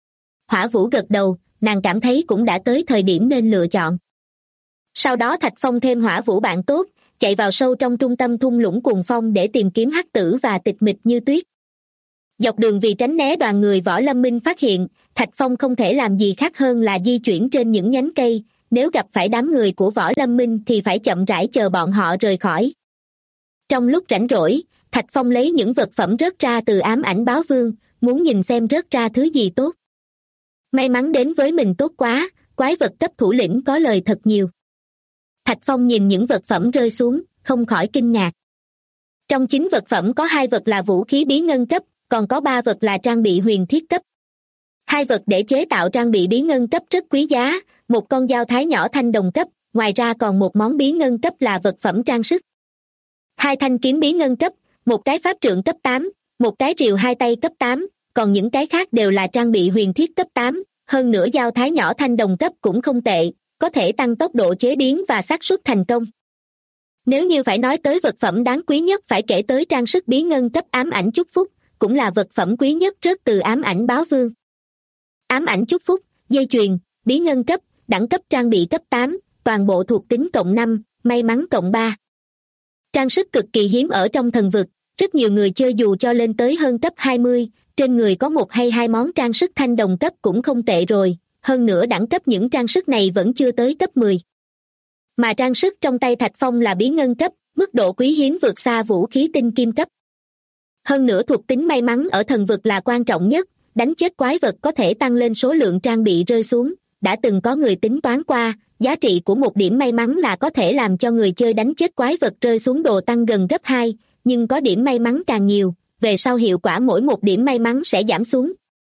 Hỏa Vũ gật đầu, nàng cảm thấy cũng đã tới thời điểm nên lựa chọn. Sau đó Thạch Phong thêm Hỏa Vũ bạn tốt, chạy vào sâu trong trung tâm thung lũng Cuồng Phong để tìm kiếm Hắc Tử và Tịch Mịch Như Tuyết. Dọc đường vì tránh né đoàn người Võ Lâm Minh phát hiện, Thạch Phong không thể làm gì khác hơn là di chuyển trên những nhánh cây, nếu gặp phải đám người của Võ Lâm Minh thì phải chậm rãi chờ bọn họ rời khỏi. Trong lúc rảnh rỗi, Thạch Phong lấy những vật phẩm rớt ra từ ám ảnh báo vương, muốn nhìn xem rớt ra thứ gì tốt. May mắn đến với mình tốt quá, quái vật cấp thủ lĩnh có lời thật nhiều. Thạch Phong nhìn những vật phẩm rơi xuống, không khỏi kinh ngạc. Trong 9 vật phẩm có 2 vật là vũ khí bí ngân cấp, còn có 3 vật là trang bị huyền thiết cấp. 2 vật để chế tạo trang bị bí ngân cấp rất quý giá, một con dao thái nhỏ thanh đồng cấp, ngoài ra còn một món bí ngân cấp là vật phẩm trang sức. 2 thanh kiếm bí ngân cấp, một cái pháp trượng cấp 8, một cái rìu 2 tay cấp 8, còn những cái khác đều là trang bị huyền thiết cấp 8, hơn nữa dao thái nhỏ thanh đồng cấp cũng không tệ, có thể tăng tốc độ chế biến và xác suất thành công. Nếu như phải nói tới vật phẩm đáng quý nhất phải kể tới trang sức bí ngân cấp ám ảnh chúc phúc, cũng là vật phẩm quý nhất rớt từ ám ảnh báo vương. Ám ảnh chúc phúc, dây chuyền, bí ngân cấp, đẳng cấp trang bị cấp 8, toàn bộ thuộc tính cộng 5, may mắn cộng 3. Trang sức cực kỳ hiếm ở trong thần vực, rất nhiều người chơi dù cho lên tới hơn cấp 20, trên người có một hay 2 món trang sức thanh đồng cấp cũng không tệ rồi, hơn nữa đẳng cấp những trang sức này vẫn chưa tới cấp 10. Mà trang sức trong tay Thạch Phong là bí ngân cấp, mức độ quý hiếm vượt xa vũ khí tinh kim cấp. Hơn nữa thuộc tính may mắn ở thần vực là quan trọng nhất, đánh chết quái vật có thể tăng lên số lượng trang bị rơi xuống, đã từng có người tính toán qua, giá trị của một điểm may mắn là có thể làm cho người chơi đánh chết quái vật rơi xuống đồ tăng gần gấp 2, nhưng có điểm may mắn càng nhiều, về sau hiệu quả mỗi một điểm may mắn sẽ giảm xuống.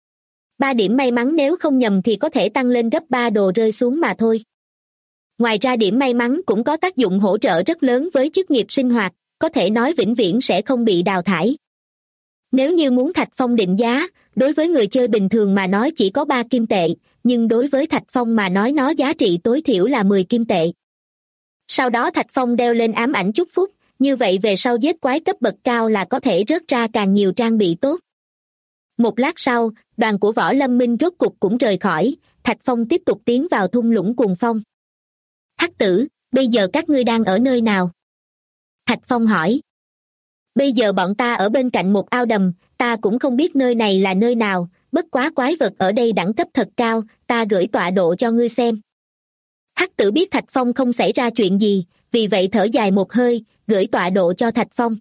3 điểm may mắn nếu không nhầm thì có thể tăng lên gấp 3 đồ rơi xuống mà thôi. Ngoài ra điểm may mắn cũng có tác dụng hỗ trợ rất lớn với chức nghiệp sinh hoạt, có thể nói vĩnh viễn sẽ không bị đào thải. Nếu như muốn Thạch Phong định giá, đối với người chơi bình thường mà nói chỉ có 3 kim tệ, nhưng đối với Thạch Phong mà nói nó giá trị tối thiểu là 10 kim tệ. Sau đó Thạch Phong đeo lên ám ảnh chúc phúc, như vậy về sau giết quái cấp bậc cao là có thể rớt ra càng nhiều trang bị tốt. Một lát sau, đoàn của Võ Lâm Minh rốt cục cũng rời khỏi, Thạch Phong tiếp tục tiến vào thung lũng cuồng phong. Hắc tử, bây giờ các ngươi đang ở nơi nào? Thạch Phong hỏi. Bây giờ bọn ta ở bên cạnh một ao đầm, ta cũng không biết nơi này là nơi nào, bất quá quái vật ở đây đẳng cấp thật cao, ta gửi tọa độ cho ngươi xem. Hắc tử biết Thạch Phong không xảy ra chuyện gì, vì vậy thở dài một hơi, gửi tọa độ cho Thạch Phong.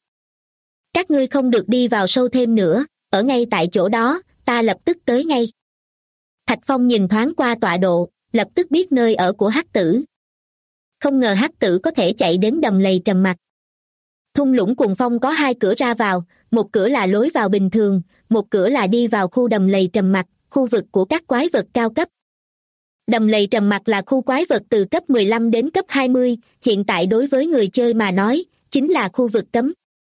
Các ngươi không được đi vào sâu thêm nữa, ở ngay tại chỗ đó, ta lập tức tới ngay. Thạch Phong nhìn thoáng qua tọa độ, lập tức biết nơi ở của Hắc tử. Không ngờ Hắc tử có thể chạy đến đầm lầy trầm mặc. Thung lũng cuồng phong có 2 cửa ra vào, một cửa là lối vào bình thường, một cửa là đi vào khu đầm lầy trầm mặc, khu vực của các quái vật cao cấp. Đầm lầy trầm mặc là khu quái vật từ cấp 15 đến cấp 20, hiện tại đối với người chơi mà nói, chính là khu vực cấm.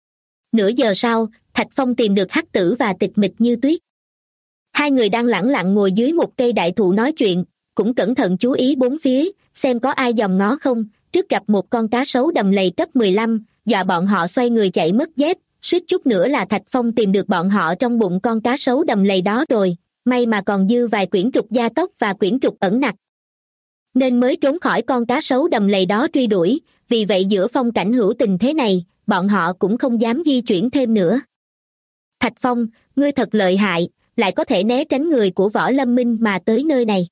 Nửa giờ sau, Thạch Phong tìm được Hắc tử và Tịch Mịch Như Tuyết. Hai người đang lẳng lặng ngồi dưới một cây đại thụ nói chuyện, cũng cẩn thận chú ý bốn phía, xem có ai dòm ngó không, trước gặp một con cá sấu đầm lầy cấp 15, dọa bọn họ xoay người chạy mất dép, suýt chút nữa là Thạch Phong tìm được bọn họ trong bụng con cá sấu đầm lầy đó rồi, may mà còn dư vài quyển trục gia tốc và quyển trục ẩn nặc, nên mới trốn khỏi con cá sấu đầm lầy đó truy đuổi, vì vậy giữa phong cảnh hữu tình thế này, bọn họ cũng không dám di chuyển thêm nữa. Thạch Phong, ngươi thật lợi hại, lại có thể né tránh người của Võ Lâm Minh mà tới nơi này.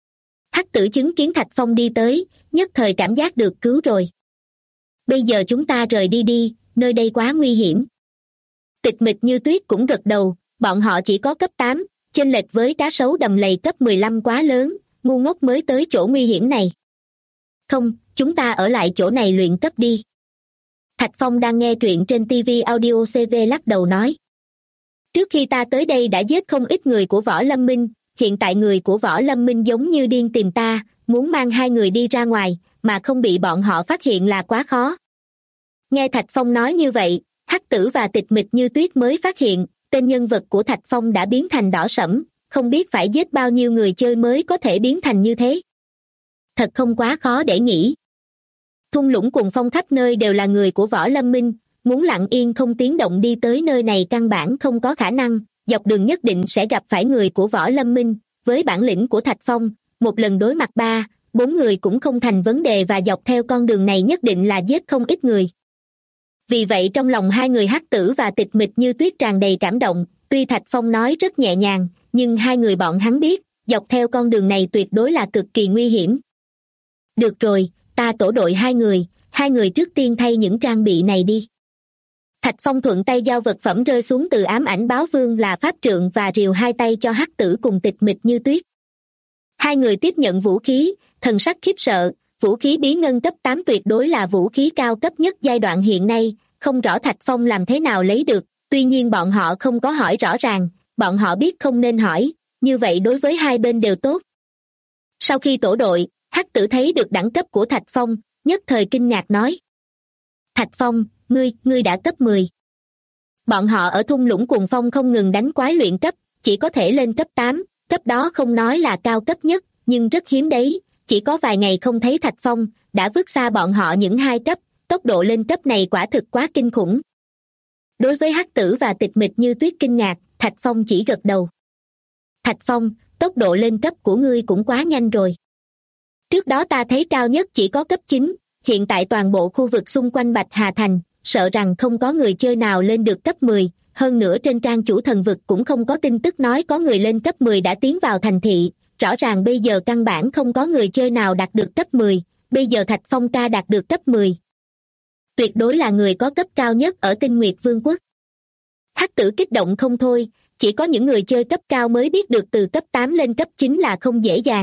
Hắc tử chứng kiến Thạch Phong đi tới, nhất thời cảm giác được cứu rồi. Bây giờ chúng ta rời đi đi, nơi đây quá nguy hiểm. Tịch Mịch Như Tuyết cũng gật đầu, bọn họ chỉ có cấp 8, chênh lệch với cá sấu đầm lầy cấp 15 quá lớn, ngu ngốc mới tới chỗ nguy hiểm này. Không, chúng ta ở lại chỗ này luyện cấp đi. Thạch Phong đang nghe truyện trên TV Audio CV lắc đầu nói. Trước khi ta tới đây đã giết không ít người của Võ Lâm Minh, hiện tại người của Võ Lâm Minh giống như điên tìm ta, muốn mang 2 người đi ra ngoài, mà không bị bọn họ phát hiện là quá khó. Nghe Thạch Phong nói như vậy, Hắc tử và Tịch Mịch Như Tuyết mới phát hiện, tên nhân vật của Thạch Phong đã biến thành đỏ sẫm, không biết phải giết bao nhiêu người chơi mới có thể biến thành như thế. Thật không quá khó để nghĩ. Thung lũng cuồng phong khắp nơi đều là người của Võ Lâm Minh, muốn lặng yên không tiếng động đi tới nơi này căn bản không có khả năng, dọc đường nhất định sẽ gặp phải người của Võ Lâm Minh, với bản lĩnh của Thạch Phong, một lần đối mặt 3, 4 người cũng không thành vấn đề và dọc theo con đường này nhất định là giết không ít người. Vì vậy trong lòng 2 người Hắc tử và Tịch Mịch Như Tuyết tràn đầy cảm động, tuy Thạch Phong nói rất nhẹ nhàng, nhưng 2 người bọn hắn biết, dọc theo con đường này tuyệt đối là cực kỳ nguy hiểm. Được rồi, ta tổ đội 2 người trước tiên thay những trang bị này đi. Thạch Phong thuận tay giao vật phẩm rơi xuống từ ám ảnh báo vương là pháp trượng và rìu 2 tay cho Hắc tử cùng Tịch Mịch Như Tuyết. 2 người tiếp nhận vũ khí, thần sắc khiếp sợ, vũ khí bí ngân cấp 8 tuyệt đối là vũ khí cao cấp nhất giai đoạn hiện nay, không rõ Thạch Phong làm thế nào lấy được, tuy nhiên bọn họ không có hỏi rõ ràng, bọn họ biết không nên hỏi, như vậy đối với hai bên đều tốt. Sau khi tổ đội, Hắc tử thấy được đẳng cấp của Thạch Phong, nhất thời kinh ngạc nói. Thạch Phong, ngươi đã cấp 10. Bọn họ ở thung lũng cuồng phong không ngừng đánh quái luyện cấp, chỉ có thể lên cấp 8, cấp đó không nói là cao cấp nhất, nhưng rất hiếm đấy, chỉ có vài ngày không thấy Thạch Phong, đã vượt xa bọn họ những 2 cấp, tốc độ lên cấp này quả thực quá kinh khủng. Đối với Hắc tử và Tịch Mịch Như Tuyết kinh ngạc, Thạch Phong chỉ gật đầu. Thạch Phong, tốc độ lên cấp của ngươi cũng quá nhanh rồi. Trước đó ta thấy cao nhất chỉ có cấp 9, hiện tại toàn bộ khu vực xung quanh Bạch Hà Thành, sợ rằng không có người chơi nào lên được cấp 10, hơn nữa trên trang chủ thần vực cũng không có tin tức nói có người lên cấp 10 đã tiến vào thành thị, rõ ràng bây giờ căn bản không có người chơi nào đạt được cấp 10, bây giờ Thạch Phong ca đạt được cấp 10. Tuyệt đối là người có cấp cao nhất ở Tinh Nguyệt Vương quốc. Hắc tử kích động không thôi, chỉ có những người chơi cấp cao mới biết được từ cấp 8 lên cấp 9 là không dễ dàng,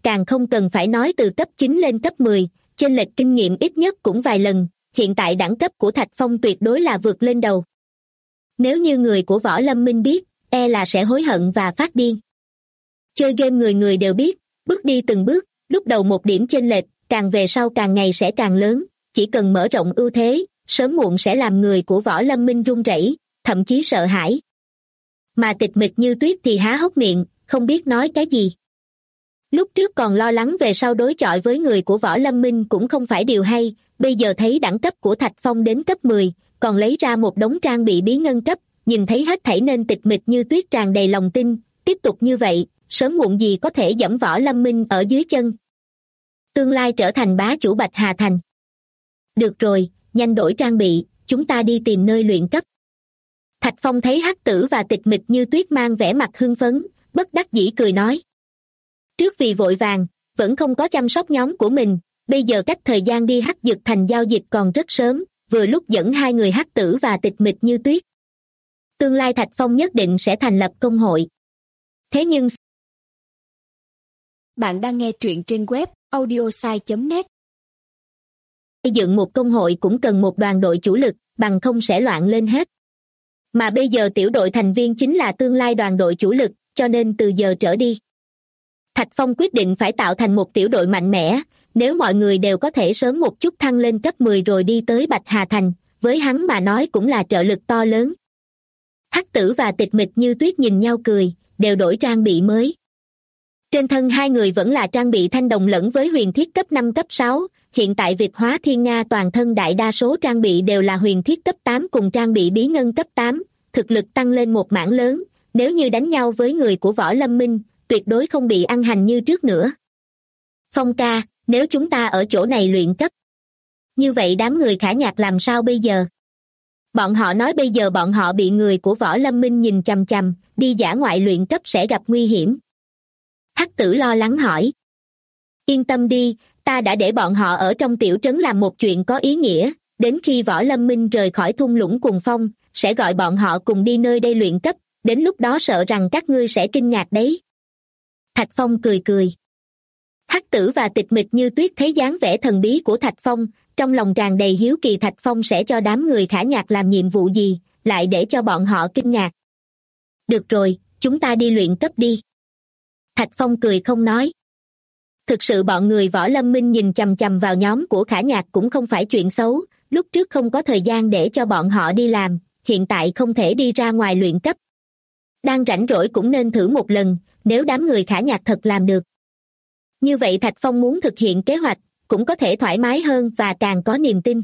càng không cần phải nói từ cấp 9 lên cấp 10, chênh lệch kinh nghiệm ít nhất cũng vài lần, hiện tại đẳng cấp của Thạch Phong tuyệt đối là vượt lên đầu. Nếu như người của Võ Lâm Minh biết, e là sẽ hối hận và phát điên. Chơi game người người đều biết, bước đi từng bước, lúc đầu một điểm chênh lệch, càng về sau càng ngày sẽ càng lớn, chỉ cần mở rộng ưu thế, sớm muộn sẽ làm người của Võ Lâm Minh run rẩy, thậm chí sợ hãi. Mà Tịch Mịch Như Tuyết thì há hốc miệng, không biết nói cái gì. Lúc trước còn lo lắng về sau đối chọi với người của Võ Lâm Minh cũng không phải điều hay, bây giờ thấy đẳng cấp của Thạch Phong đến cấp 10, còn lấy ra một đống trang bị bí ngân cấp, nhìn thấy hết thảy nên Tịch Mịch Như Tuyết tràn đầy lòng tin, tiếp tục như vậy, sớm muộn gì có thể giẫm Võ Lâm Minh ở dưới chân. Tương lai trở thành bá chủ Bạch Hà Thành. Được rồi, nhanh đổi trang bị, chúng ta đi tìm nơi luyện cấp. Thạch Phong thấy Hắc Tử và Tịch Mịch Như Tuyết mang vẻ mặt hưng phấn, bất đắc dĩ cười nói. Trước vì vội vàng, vẫn không có chăm sóc nhóm của mình, bây giờ cách thời gian đi Hắc Dực Thành giao dịch còn rất sớm, vừa lúc dẫn hai người Hắc Tử và Tịch Mịch Như Tuyết. Tương lai Thạch Phong nhất định sẽ thành lập công hội. Thế nhưng... Bạn đang nghe truyện trên web audiosai.net. Xây dựng một công hội cũng cần một đoàn đội chủ lực, bằng không sẽ loạn lên hết. Mà bây giờ tiểu đội thành viên chính là tương lai đoàn đội chủ lực, cho nên từ giờ trở đi, Thạch Phong quyết định phải tạo thành một tiểu đội mạnh mẽ, nếu mọi người đều có thể sớm một chút thăng lên cấp 10 rồi đi tới Bạch Hà Thành, với hắn mà nói cũng là trợ lực to lớn. Hắc Tử và Tịch Mịch Như Tuyết nhìn nhau cười, đều đổi trang bị mới. Trên thân hai người vẫn là trang bị thanh đồng lẫn với huyền thiết cấp 5 cấp 6, hiện tại Việt Hóa Thiên Nga toàn thân đại đa số trang bị đều là huyền thiết cấp 8 cùng trang bị bí ngân cấp 8, thực lực tăng lên một mảng lớn, nếu như đánh nhau với người của Võ Lâm Minh, tuyệt đối không bị ăn hành như trước nữa. Phong ca, nếu chúng ta ở chỗ này luyện cấp, như vậy đám người Khả Nhạc làm sao bây giờ? Bọn họ nói bây giờ bọn họ bị người của Võ Lâm Minh nhìn chằm chằm, đi dã ngoại luyện cấp sẽ gặp nguy hiểm. Hắc Tử lo lắng hỏi. Yên tâm đi, ta đã để bọn họ ở trong tiểu trấn làm một chuyện có ý nghĩa, đến khi Võ Lâm Minh rời khỏi thung lũng cuồng phong, sẽ gọi bọn họ cùng đi nơi đây luyện cấp, đến lúc đó sợ rằng các ngươi sẽ kinh ngạc đấy. Thạch Phong cười cười. Hắc Tử và Tịch Mịch Như Tuyết thấy dáng vẻ thần bí của Thạch Phong, trong lòng tràn đầy hiếu kỳ Thạch Phong sẽ cho đám người Khả Nhạc làm nhiệm vụ gì, lại để cho bọn họ kinh ngạc. Được rồi, chúng ta đi luyện cấp đi. Thạch Phong cười không nói. Thực sự bọn người Võ Lâm Minh nhìn chằm chằm vào nhóm của Khả Nhạc cũng không phải chuyện xấu, lúc trước không có thời gian để cho bọn họ đi làm, hiện tại không thể đi ra ngoài luyện cấp. Đang rảnh rỗi cũng nên thử một lần, nếu đám người Khả Nhạc thật làm được. Như vậy Thạch Phong muốn thực hiện kế hoạch, cũng có thể thoải mái hơn và càng có niềm tin.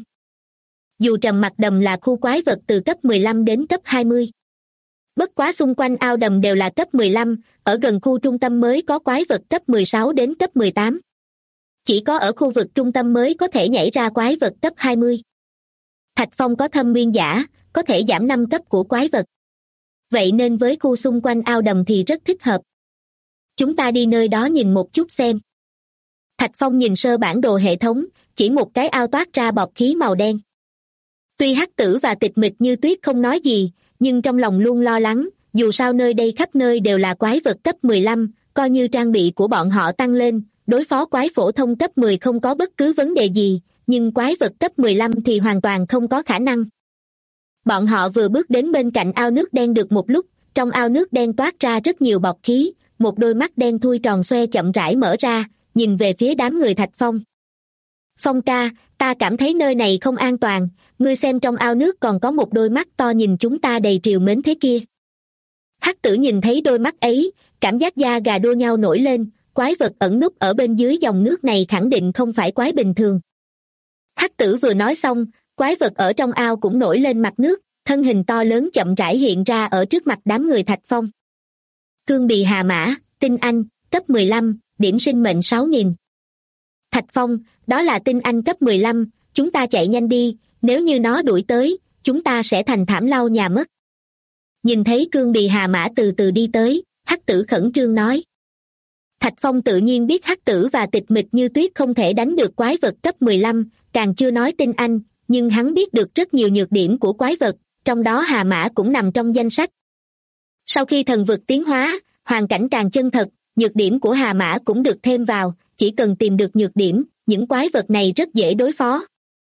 Dù Trầm Mặc Đầm là khu quái vật từ cấp 15 đến cấp 20. Bất quá xung quanh ao đầm đều là cấp 15, ở gần khu trung tâm mới có quái vật cấp 16 đến cấp 18. Chỉ có ở khu vực trung tâm mới có thể nhảy ra quái vật cấp 20. Thạch Phong có thâm nguyên giả, có thể giảm 5 cấp của quái vật. Vậy nên với khu xung quanh ao đầm thì rất thích hợp. Chúng ta đi nơi đó nhìn một chút xem. Thạch Phong nhìn sơ bản đồ hệ thống, chỉ một cái ao toát ra bọt khí màu đen. Tuy Hắc Tử và Tịch Mịch Như Tuyết không nói gì, nhưng trong lòng luôn lo lắng, dù sao nơi đây khắp nơi đều là quái vật cấp 15, coi như trang bị của bọn họ tăng lên, đối phó quái phổ thông cấp 10 không có bất cứ vấn đề gì, nhưng quái vật cấp 15 thì hoàn toàn không có khả năng. Bọn họ vừa bước đến bên cạnh ao nước đen được một lúc, trong ao nước đen toát ra rất nhiều bọt khí, một đôi mắt đen thui tròn xoe chậm rãi mở ra, nhìn về phía đám người Thạch Phong. Phong ca, ta cảm thấy nơi này không an toàn, ngươi xem trong ao nước còn có một đôi mắt to nhìn chúng ta đầy trìu mến thế kia. Hắc Tử nhìn thấy đôi mắt ấy, cảm giác da gà đua nhau nổi lên, quái vật ẩn núp ở bên dưới dòng nước này khẳng định không phải quái bình thường. Hắc Tử vừa nói xong, quái vật ở trong ao cũng nổi lên mặt nước, thân hình to lớn chậm rãi hiện ra ở trước mặt đám người Thạch Phong. Cương Bì Hà Mã, tinh anh, cấp 15, điểm sinh mệnh 6.000. Thạch Phong, đó là tinh anh cấp 15, chúng ta chạy nhanh đi, nếu như nó đuổi tới, chúng ta sẽ thành thảm lau nhà mất. Nhìn thấy Cương Bì Hà Mã từ từ đi tới, Hắc Tử khẩn trương nói. Thạch Phong tự nhiên biết Hắc Tử và Tịch Mịch Như Tuyết không thể đánh được quái vật cấp 15, càng chưa nói tinh anh, nhưng hắn biết được rất nhiều nhược điểm của quái vật, trong đó Hà Mã cũng nằm trong danh sách. Sau khi thần vực tiến hóa, hoàn cảnh càng chân thật, nhược điểm của Hà Mã cũng được thêm vào, chỉ cần tìm được nhược điểm, những quái vật này rất dễ đối phó.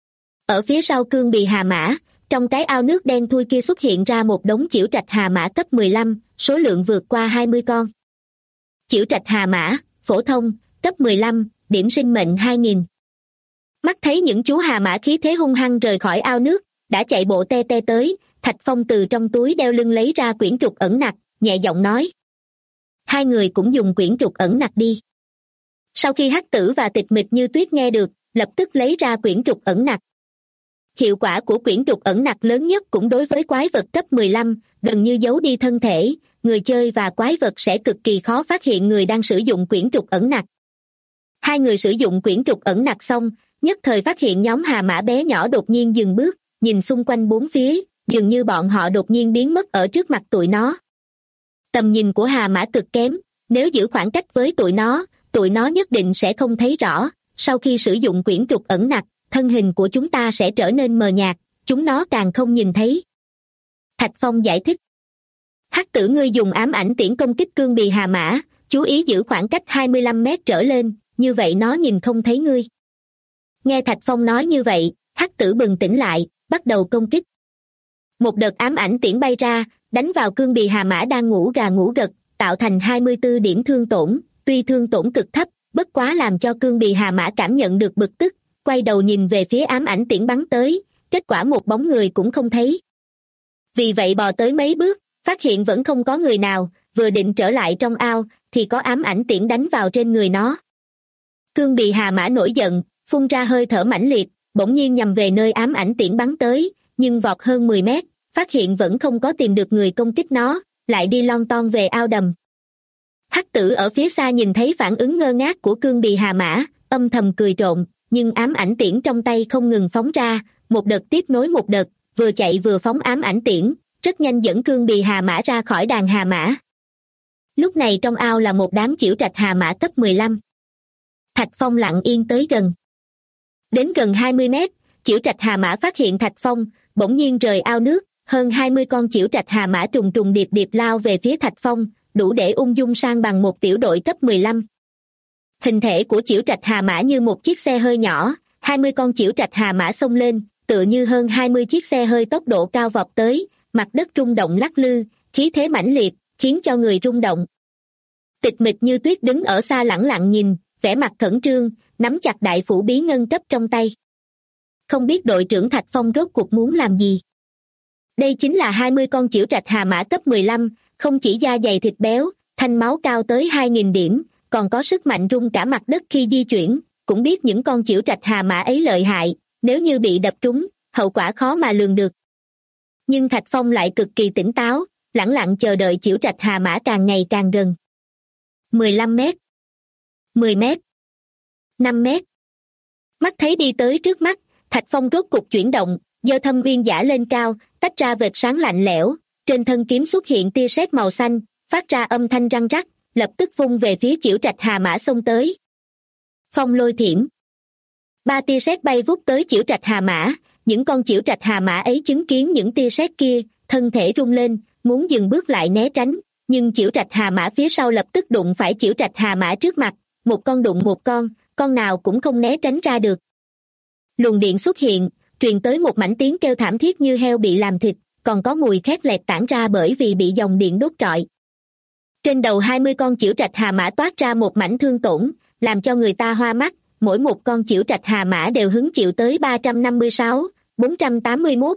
Ở phía sau cương bì hà mã, trong cái ao nước đen thui kia xuất hiện ra một đống chiểu trạch hà mã cấp 15, số lượng vượt qua 20 con. Chiểu trạch hà mã, phổ thông, cấp 15, điểm sinh mệnh 2000. Mắt thấy những chú hà mã khí thế hung hăng rời khỏi ao nước, đã chạy bộ te te tới, Thạch Phong từ trong túi đeo lưng lấy ra quyển trục ẩn nặc, nhẹ giọng nói. Hai người cũng dùng quyển trục ẩn nặc đi. Sau khi Hắc Tử và Tịch Mịch Như Tuyết nghe được, lập tức lấy ra quyển trục ẩn nặc. Hiệu quả của quyển trục ẩn nặc lớn nhất cũng đối với quái vật cấp 15, gần như giấu đi thân thể, người chơi và quái vật sẽ cực kỳ khó phát hiện người đang sử dụng quyển trục ẩn nặc. Hai người sử dụng quyển trục ẩn nặc xong, nhất thời phát hiện nhóm hà mã bé nhỏ đột nhiên dừng bước, nhìn xung quanh bốn phía, dường như bọn họ đột nhiên biến mất ở trước mặt tụi nó. Tầm nhìn của hà mã cực kém, nếu giữ khoảng cách với tụi nó nhất định sẽ không thấy rõ. Sau khi sử dụng quyển trục ẩn nặc, thân hình của chúng ta sẽ trở nên mờ nhạt, chúng nó càng không nhìn thấy. Thạch Phong giải thích. Hắc Tử, ngươi dùng ám ảnh tiễn công kích cương bì hà mã, chú ý giữ khoảng cách 25 mét trở lên, như vậy nó nhìn không thấy ngươi. Nghe Thạch Phong nói như vậy, Hắc Tử bừng tỉnh lại, bắt đầu công kích. Một đợt ám ảnh tiễn bay ra, đánh vào cương bì hà mã đang ngủ gà ngủ gật, tạo thành 24 điểm thương tổn, tuy thương tổn cực thấp, bất quá làm cho cương bì hà mã cảm nhận được bực tức, quay đầu nhìn về phía ám ảnh tiễn bắn tới, kết quả một bóng người cũng không thấy. Vì vậy bò tới mấy bước, phát hiện vẫn không có người nào, vừa định trở lại trong ao, thì có ám ảnh tiễn đánh vào trên người nó. Cương bì hà mã nổi giận, phun ra hơi thở mãnh liệt, bỗng nhiên nhằm về nơi ám ảnh tiễn bắn tới, nhưng vọt hơn 10 mét, phát hiện vẫn không có tìm được người công kích nó, lại đi lon ton về ao đầm. Hắc Tử ở phía xa nhìn thấy phản ứng ngơ ngác của cương bì hà mã, âm thầm cười trộm, nhưng ám ảnh tiễn trong tay không ngừng phóng ra, một đợt tiếp nối một đợt, vừa chạy vừa phóng ám ảnh tiễn, rất nhanh dẫn cương bì hà mã ra khỏi đàn hà mã. Lúc này trong ao là một đám chiểu trạch hà mã cấp 15. Thạch Phong lặng yên tới gần. Đến gần 20 mét, chiểu trạch hà mã phát hiện Thạch Phong, bỗng nhiên rời ao nước, hơn 20 con chiểu trạch hà mã trùng trùng điệp điệp lao về phía Thạch Phong, đủ để ung dung san bằng một tiểu đội cấp 15. Hình thể của chiểu trạch hà mã như một chiếc xe hơi nhỏ, 20 con chiểu trạch hà mã xông lên, tựa như hơn 20 chiếc xe hơi tốc độ cao vọt tới, mặt đất rung động lắc lư, khí thế mãnh liệt, khiến cho người rung động. Tịch Mịch Như Tuyết đứng ở xa lẳng lặng nhìn, vẻ mặt khẩn trương, nắm chặt đại phủ bí ngân cấp trong tay. Không biết đội trưởng Thạch Phong rốt cuộc muốn làm gì. Đây chính là 20 con chiểu trạch hà mã cấp 15, không chỉ da dày thịt béo, thanh máu cao tới 2000 điểm, còn có sức mạnh rung cả mặt đất khi di chuyển, cũng biết những con chiểu trạch hà mã ấy lợi hại, nếu như bị đập trúng, hậu quả khó mà lường được. Nhưng Thạch Phong lại cực kỳ tỉnh táo, lẳng lặng chờ đợi chiểu trạch hà mã càng ngày càng gần. 15 mét, 10 mét, 5 mét. Mắt thấy đi tới trước mắt, Thạch Phong rốt cục chuyển động, giơ thâm uyên giả lên cao, tách ra vệt sáng lạnh lẽo, trên thân kiếm xuất hiện tia sét màu xanh, phát ra âm thanh răng rắc, lập tức vung về phía chiểu trạch hà mã xông tới. Phong lôi thiểm. 3 tia sét bay vút tới chiểu trạch hà mã, những con chiểu trạch hà mã ấy chứng kiến những tia sét kia, thân thể rung lên, muốn dừng bước lại né tránh, nhưng chiểu trạch hà mã phía sau lập tức đụng phải chiểu trạch hà mã trước mặt, một con đụng một con nào cũng không né tránh ra được. Luồng điện xuất hiện, truyền tới một mảnh tiếng kêu thảm thiết như heo bị làm thịt, còn có mùi khét lẹt tản ra bởi vì bị dòng điện đốt trọi. Trên đầu 20 con chiểu trạch hà mã toát ra một mảnh thương tổn, làm cho người ta hoa mắt, mỗi một con chiểu trạch hà mã đều hứng chịu tới 356, 481,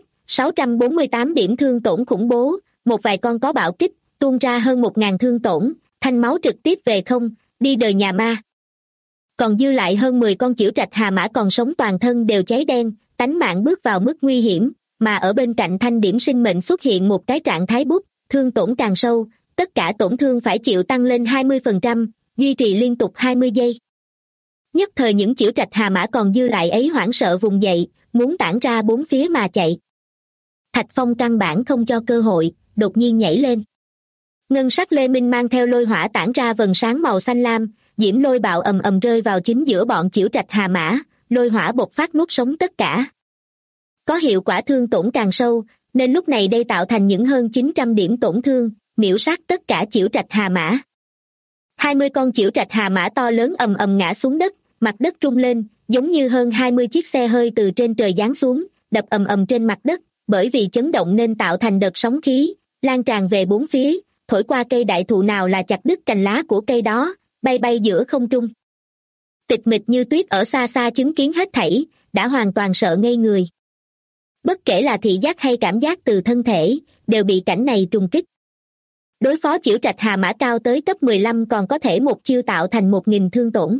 648 điểm thương tổn khủng bố, một vài con có bạo kích, tuôn ra hơn 1000 thương tổn, thanh máu trực tiếp về không, đi đời nhà ma. Còn dư lại hơn 10 con chiểu trạch hà mã còn sống toàn thân đều cháy đen, tánh mạng bước vào mức nguy hiểm, mà ở bên cạnh thanh điểm sinh mệnh xuất hiện một cái trạng thái bút, thương tổn càng sâu, tất cả tổn thương phải chịu tăng lên 20%, duy trì liên tục 20 giây. Nhất thời những chiểu trạch hà mã còn dư lại ấy hoảng sợ vùng dậy, muốn tản ra bốn phía mà chạy. Thạch Phong căn bản không cho cơ hội, đột nhiên nhảy lên. Ngân sắc lê minh mang theo lôi hỏa tản ra vầng sáng màu xanh lam, diễm lôi bạo ầm ầm rơi vào chính giữa bọn chiểu trạch hà mã, lôi hỏa bộc phát nuốt sống tất cả. Có hiệu quả thương tổn càng sâu, nên lúc này đây tạo thành những hơn 900 điểm tổn thương, miểu sát tất cả chiểu trạch hà mã. 20 con chĩu trạch hà mã to lớn ầm ầm ngã xuống đất, mặt đất rung lên, giống như hơn 20 chiếc xe hơi từ trên trời giáng xuống, đập ầm ầm trên mặt đất, bởi vì chấn động nên tạo thành đợt sóng khí, lan tràn về bốn phía, thổi qua cây đại thụ nào là chặt đứt cành lá của cây đó, bay bay giữa không trung. Tịch Mịch Như Tuyết ở xa xa chứng kiến hết thảy, đã hoàn toàn sợ ngây người. Bất kể là thị giác hay cảm giác từ thân thể, đều bị cảnh này trùng kích. Đối phó chĩu trạch hà mã cao tới cấp 15 còn có thể một chiêu tạo thành 1.000 thương tổn.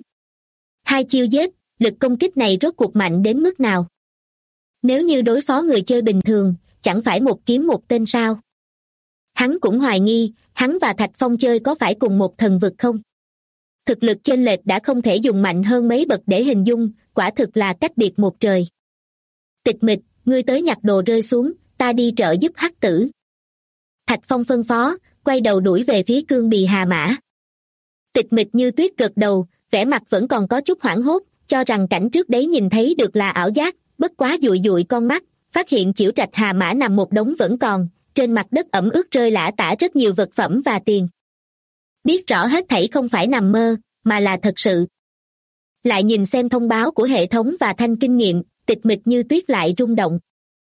2 chiêu giết, lực công kích này rốt cuộc mạnh đến mức nào? Nếu như đối phó người chơi bình thường, chẳng phải một kiếm một tên sao? Hắn cũng hoài nghi, hắn và Thạch Phong chơi có phải cùng một thần vực không? Thực lực chênh lệch đã không thể dùng mạnh hơn mấy bậc để hình dung, quả thực là cách biệt một trời. Tịch Mịch, ngươi tới nhặt đồ rơi xuống, ta đi trợ giúp hắc tử. Thạch Phong phân phó, quay đầu đuổi về phía Cương Bì Hà Mã. Tịch Mịch Như Tuyết gật đầu, vẻ mặt vẫn còn có chút hoảng hốt, cho rằng cảnh trước đấy nhìn thấy được là ảo giác, bất quá dụi dụi con mắt, phát hiện chĩu trạch hà mã nằm một đống vẫn còn, trên mặt đất ẩm ướt rơi lả tả rất nhiều vật phẩm và tiền. Biết rõ hết thảy không phải nằm mơ, mà là thật sự. Lại nhìn xem thông báo của hệ thống và thanh kinh nghiệm, Tịch Mịch Như Tuyết lại rung động.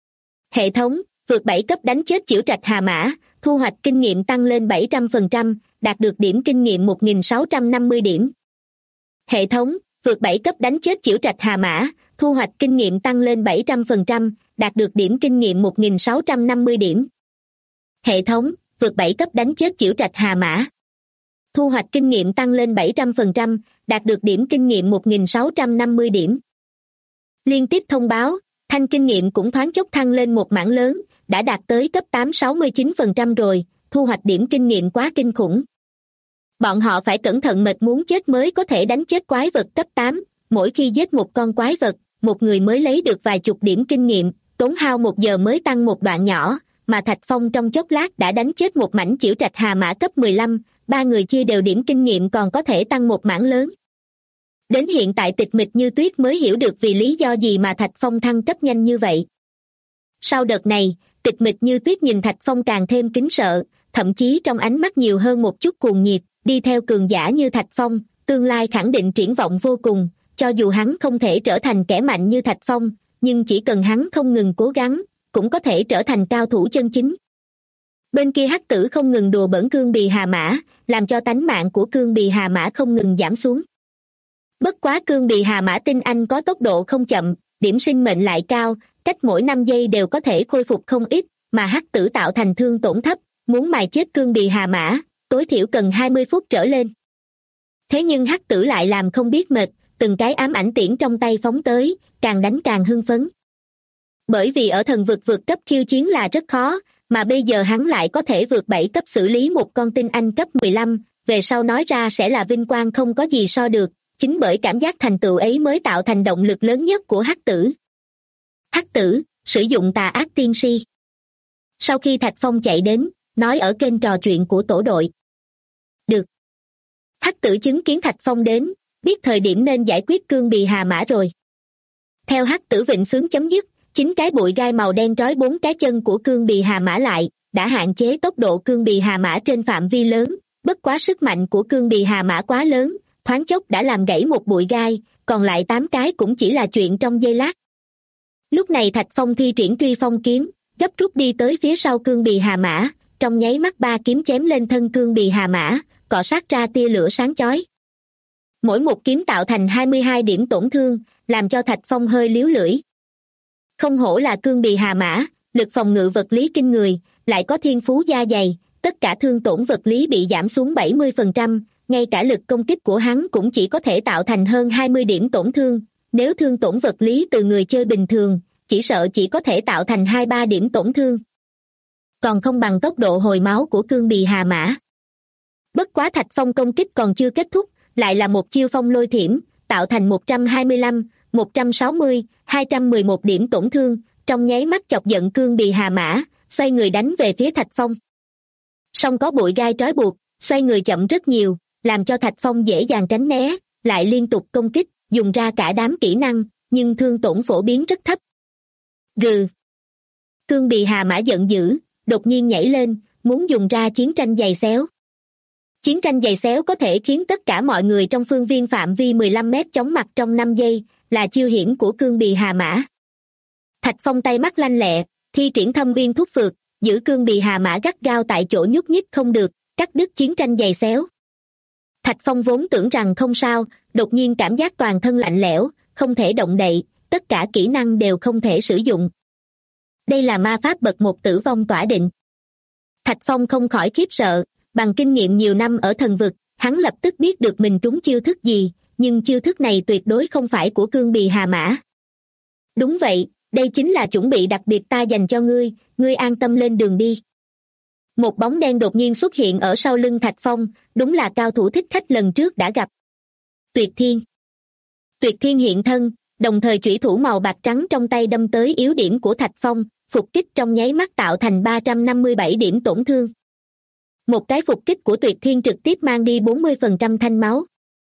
Hệ thống, vượt 7 cấp đánh chết chĩu trạch hà mã, thu hoạch kinh nghiệm tăng lên 700%, đạt được điểm kinh nghiệm 1.650 điểm. Hệ thống, vượt 7 cấp đánh chết chĩu trạch hà mã, thu hoạch kinh nghiệm tăng lên 700%, đạt được điểm kinh nghiệm 1.650 điểm. Hệ thống, vượt 7 cấp đánh chết chĩu trạch hà mã. Thu hoạch kinh nghiệm tăng lên 700%, đạt được điểm kinh nghiệm 1.650 điểm. Liên tiếp thông báo, thanh kinh nghiệm cũng thoáng chốc thăng lên một mảng lớn, đã đạt tới cấp 869% rồi, thu hoạch điểm kinh nghiệm quá kinh khủng. Bọn họ phải cẩn thận mệt muốn chết mới có thể đánh chết quái vật cấp 8, mỗi khi giết một con quái vật, một người mới lấy được vài chục điểm kinh nghiệm, tốn hao 1 giờ mới tăng một đoạn nhỏ, mà Thạch Phong trong chốc lát đã đánh chết một mảnh chĩu trạch hà mã cấp 15, 3 người chia đều điểm kinh nghiệm còn có thể tăng một mảng lớn. Đến hiện tại Tịch Mịch Như Tuyết mới hiểu được vì lý do gì mà Thạch Phong thăng cấp nhanh như vậy. Sau đợt này, Tịch Mịch Như Tuyết nhìn Thạch Phong càng thêm kính sợ, thậm chí trong ánh mắt nhiều hơn một chút cuồng nhiệt, đi theo cường giả như Thạch Phong, tương lai khẳng định triển vọng vô cùng, cho dù hắn không thể trở thành kẻ mạnh như Thạch Phong, nhưng chỉ cần hắn không ngừng cố gắng, cũng có thể trở thành cao thủ chân chính. Bên kia hắc tử không ngừng đùa bỡn Cương Bì Hà Mã, làm cho tánh mạng của Cương Bì Hà Mã không ngừng giảm xuống. Bất quá Cương Bì Hà Mã tinh anh có tốc độ không chậm, điểm sinh mệnh lại cao, cách mỗi 5 giây đều có thể khôi phục không ít, mà hắc tử tạo thành thương tổn thấp, muốn mài chết Cương Bì Hà Mã, tối thiểu cần 20 phút trở lên. Thế nhưng hắc tử lại làm không biết mệt, từng cái ám ảnh tiễn trong tay phóng tới, càng đánh càng hưng phấn. Bởi vì ở thần vực vượt cấp khiêu chiến là rất khó, mà bây giờ hắn lại có thể vượt 7 cấp xử lý một con tinh anh cấp 15, về sau nói ra sẽ là vinh quang không có gì so được, chính bởi cảm giác thành tựu ấy mới tạo thành động lực lớn nhất của hắc tử. Hắc tử, sử dụng tà ác tiên si. Sau khi Thạch Phong chạy đến, nói ở kênh trò chuyện của tổ đội. Được. Hắc tử chứng kiến Thạch Phong đến, biết thời điểm nên giải quyết Cương Bì Hà Mã rồi. Theo hắc tử vịnh sướng chấm dứt, 9 cái bụi gai màu đen trói 4 cái chân của Cương Bì Hà Mã lại, đã hạn chế tốc độ Cương Bì Hà Mã trên phạm vi lớn, bất quá sức mạnh của Cương Bì Hà Mã quá lớn, thoáng chốc đã làm gãy một bụi gai, còn lại 8 cái cũng chỉ là chuyện trong giây lát. Lúc này Thạch Phong thi triển Truy Phong kiếm, gấp rút đi tới phía sau Cương Bì Hà Mã, trong nháy mắt 3 kiếm chém lên thân Cương Bì Hà Mã, cọ sát ra tia lửa sáng chói. Mỗi một kiếm tạo thành 22 điểm tổn thương, làm cho Thạch Phong hơi líu lưỡi. Không hổ là Cương Bì Hà Mã, lực phòng ngự vật lý kinh người, lại có thiên phú da dày, tất cả thương tổn vật lý bị giảm xuống 70%, ngay cả lực công kích của hắn cũng chỉ có thể tạo thành hơn 20 điểm tổn thương, nếu thương tổn vật lý từ người chơi bình thường, chỉ sợ chỉ có thể tạo thành 2-3 điểm tổn thương. Còn không bằng tốc độ hồi máu của Cương Bì Hà Mã. Bất quá Thạch Phong công kích còn chưa kết thúc, lại là một chiêu phong lôi thiểm, tạo thành 125, 160, 211 điểm tổn thương, trong nháy mắt chọc giận Cương Bì Hà Mã, xoay người đánh về phía Thạch Phong. Song có bụi gai trói buộc, xoay người chậm rất nhiều, làm cho Thạch Phong dễ dàng tránh né, lại liên tục công kích, dùng ra cả đám kỹ năng, nhưng thương tổn phổ biến rất thấp. Gừ. Cương Bì Hà Mã giận dữ, đột nhiên nhảy lên, muốn dùng ra chiến tranh giày xéo. Chiến tranh giày xéo có thể khiến tất cả mọi người trong phương viên phạm vi 15 mét chóng mặt trong 5 giây, là chiêu hiểm của cương bì hà mã. Thạch Phong tay mắt lanh lẹ, thi triển thâm uyên thúc phược, giữ cương bì hà mã gắt gao tại chỗ nhúc nhích không được, cắt đứt chiến tranh giày xéo. Thạch Phong vốn tưởng rằng không sao, đột nhiên cảm giác toàn thân lạnh lẽo, không thể động đậy, tất cả kỹ năng đều không thể sử dụng. Đây là ma pháp bậc 1 tử vong tỏa định. Thạch Phong không khỏi khiếp sợ, bằng kinh nghiệm nhiều năm ở thần vực, hắn lập tức biết được mình trúng chiêu thức gì, nhưng chiêu thức này tuyệt đối không phải của cương bì hà mã. Đúng vậy, đây chính là chuẩn bị đặc biệt ta dành cho ngươi, ngươi an tâm lên đường đi. Một bóng đen đột nhiên xuất hiện ở sau lưng Thạch Phong, đúng là cao thủ thích khách lần trước đã gặp. Tuyệt Thiên. Tuyệt Thiên hiện thân, đồng thời chủy thủ màu bạc trắng trong tay đâm tới yếu điểm của Thạch Phong, phục kích trong nháy mắt tạo thành 357 điểm tổn thương. Một cái phục kích của Tuyệt Thiên trực tiếp mang đi 40% thanh máu.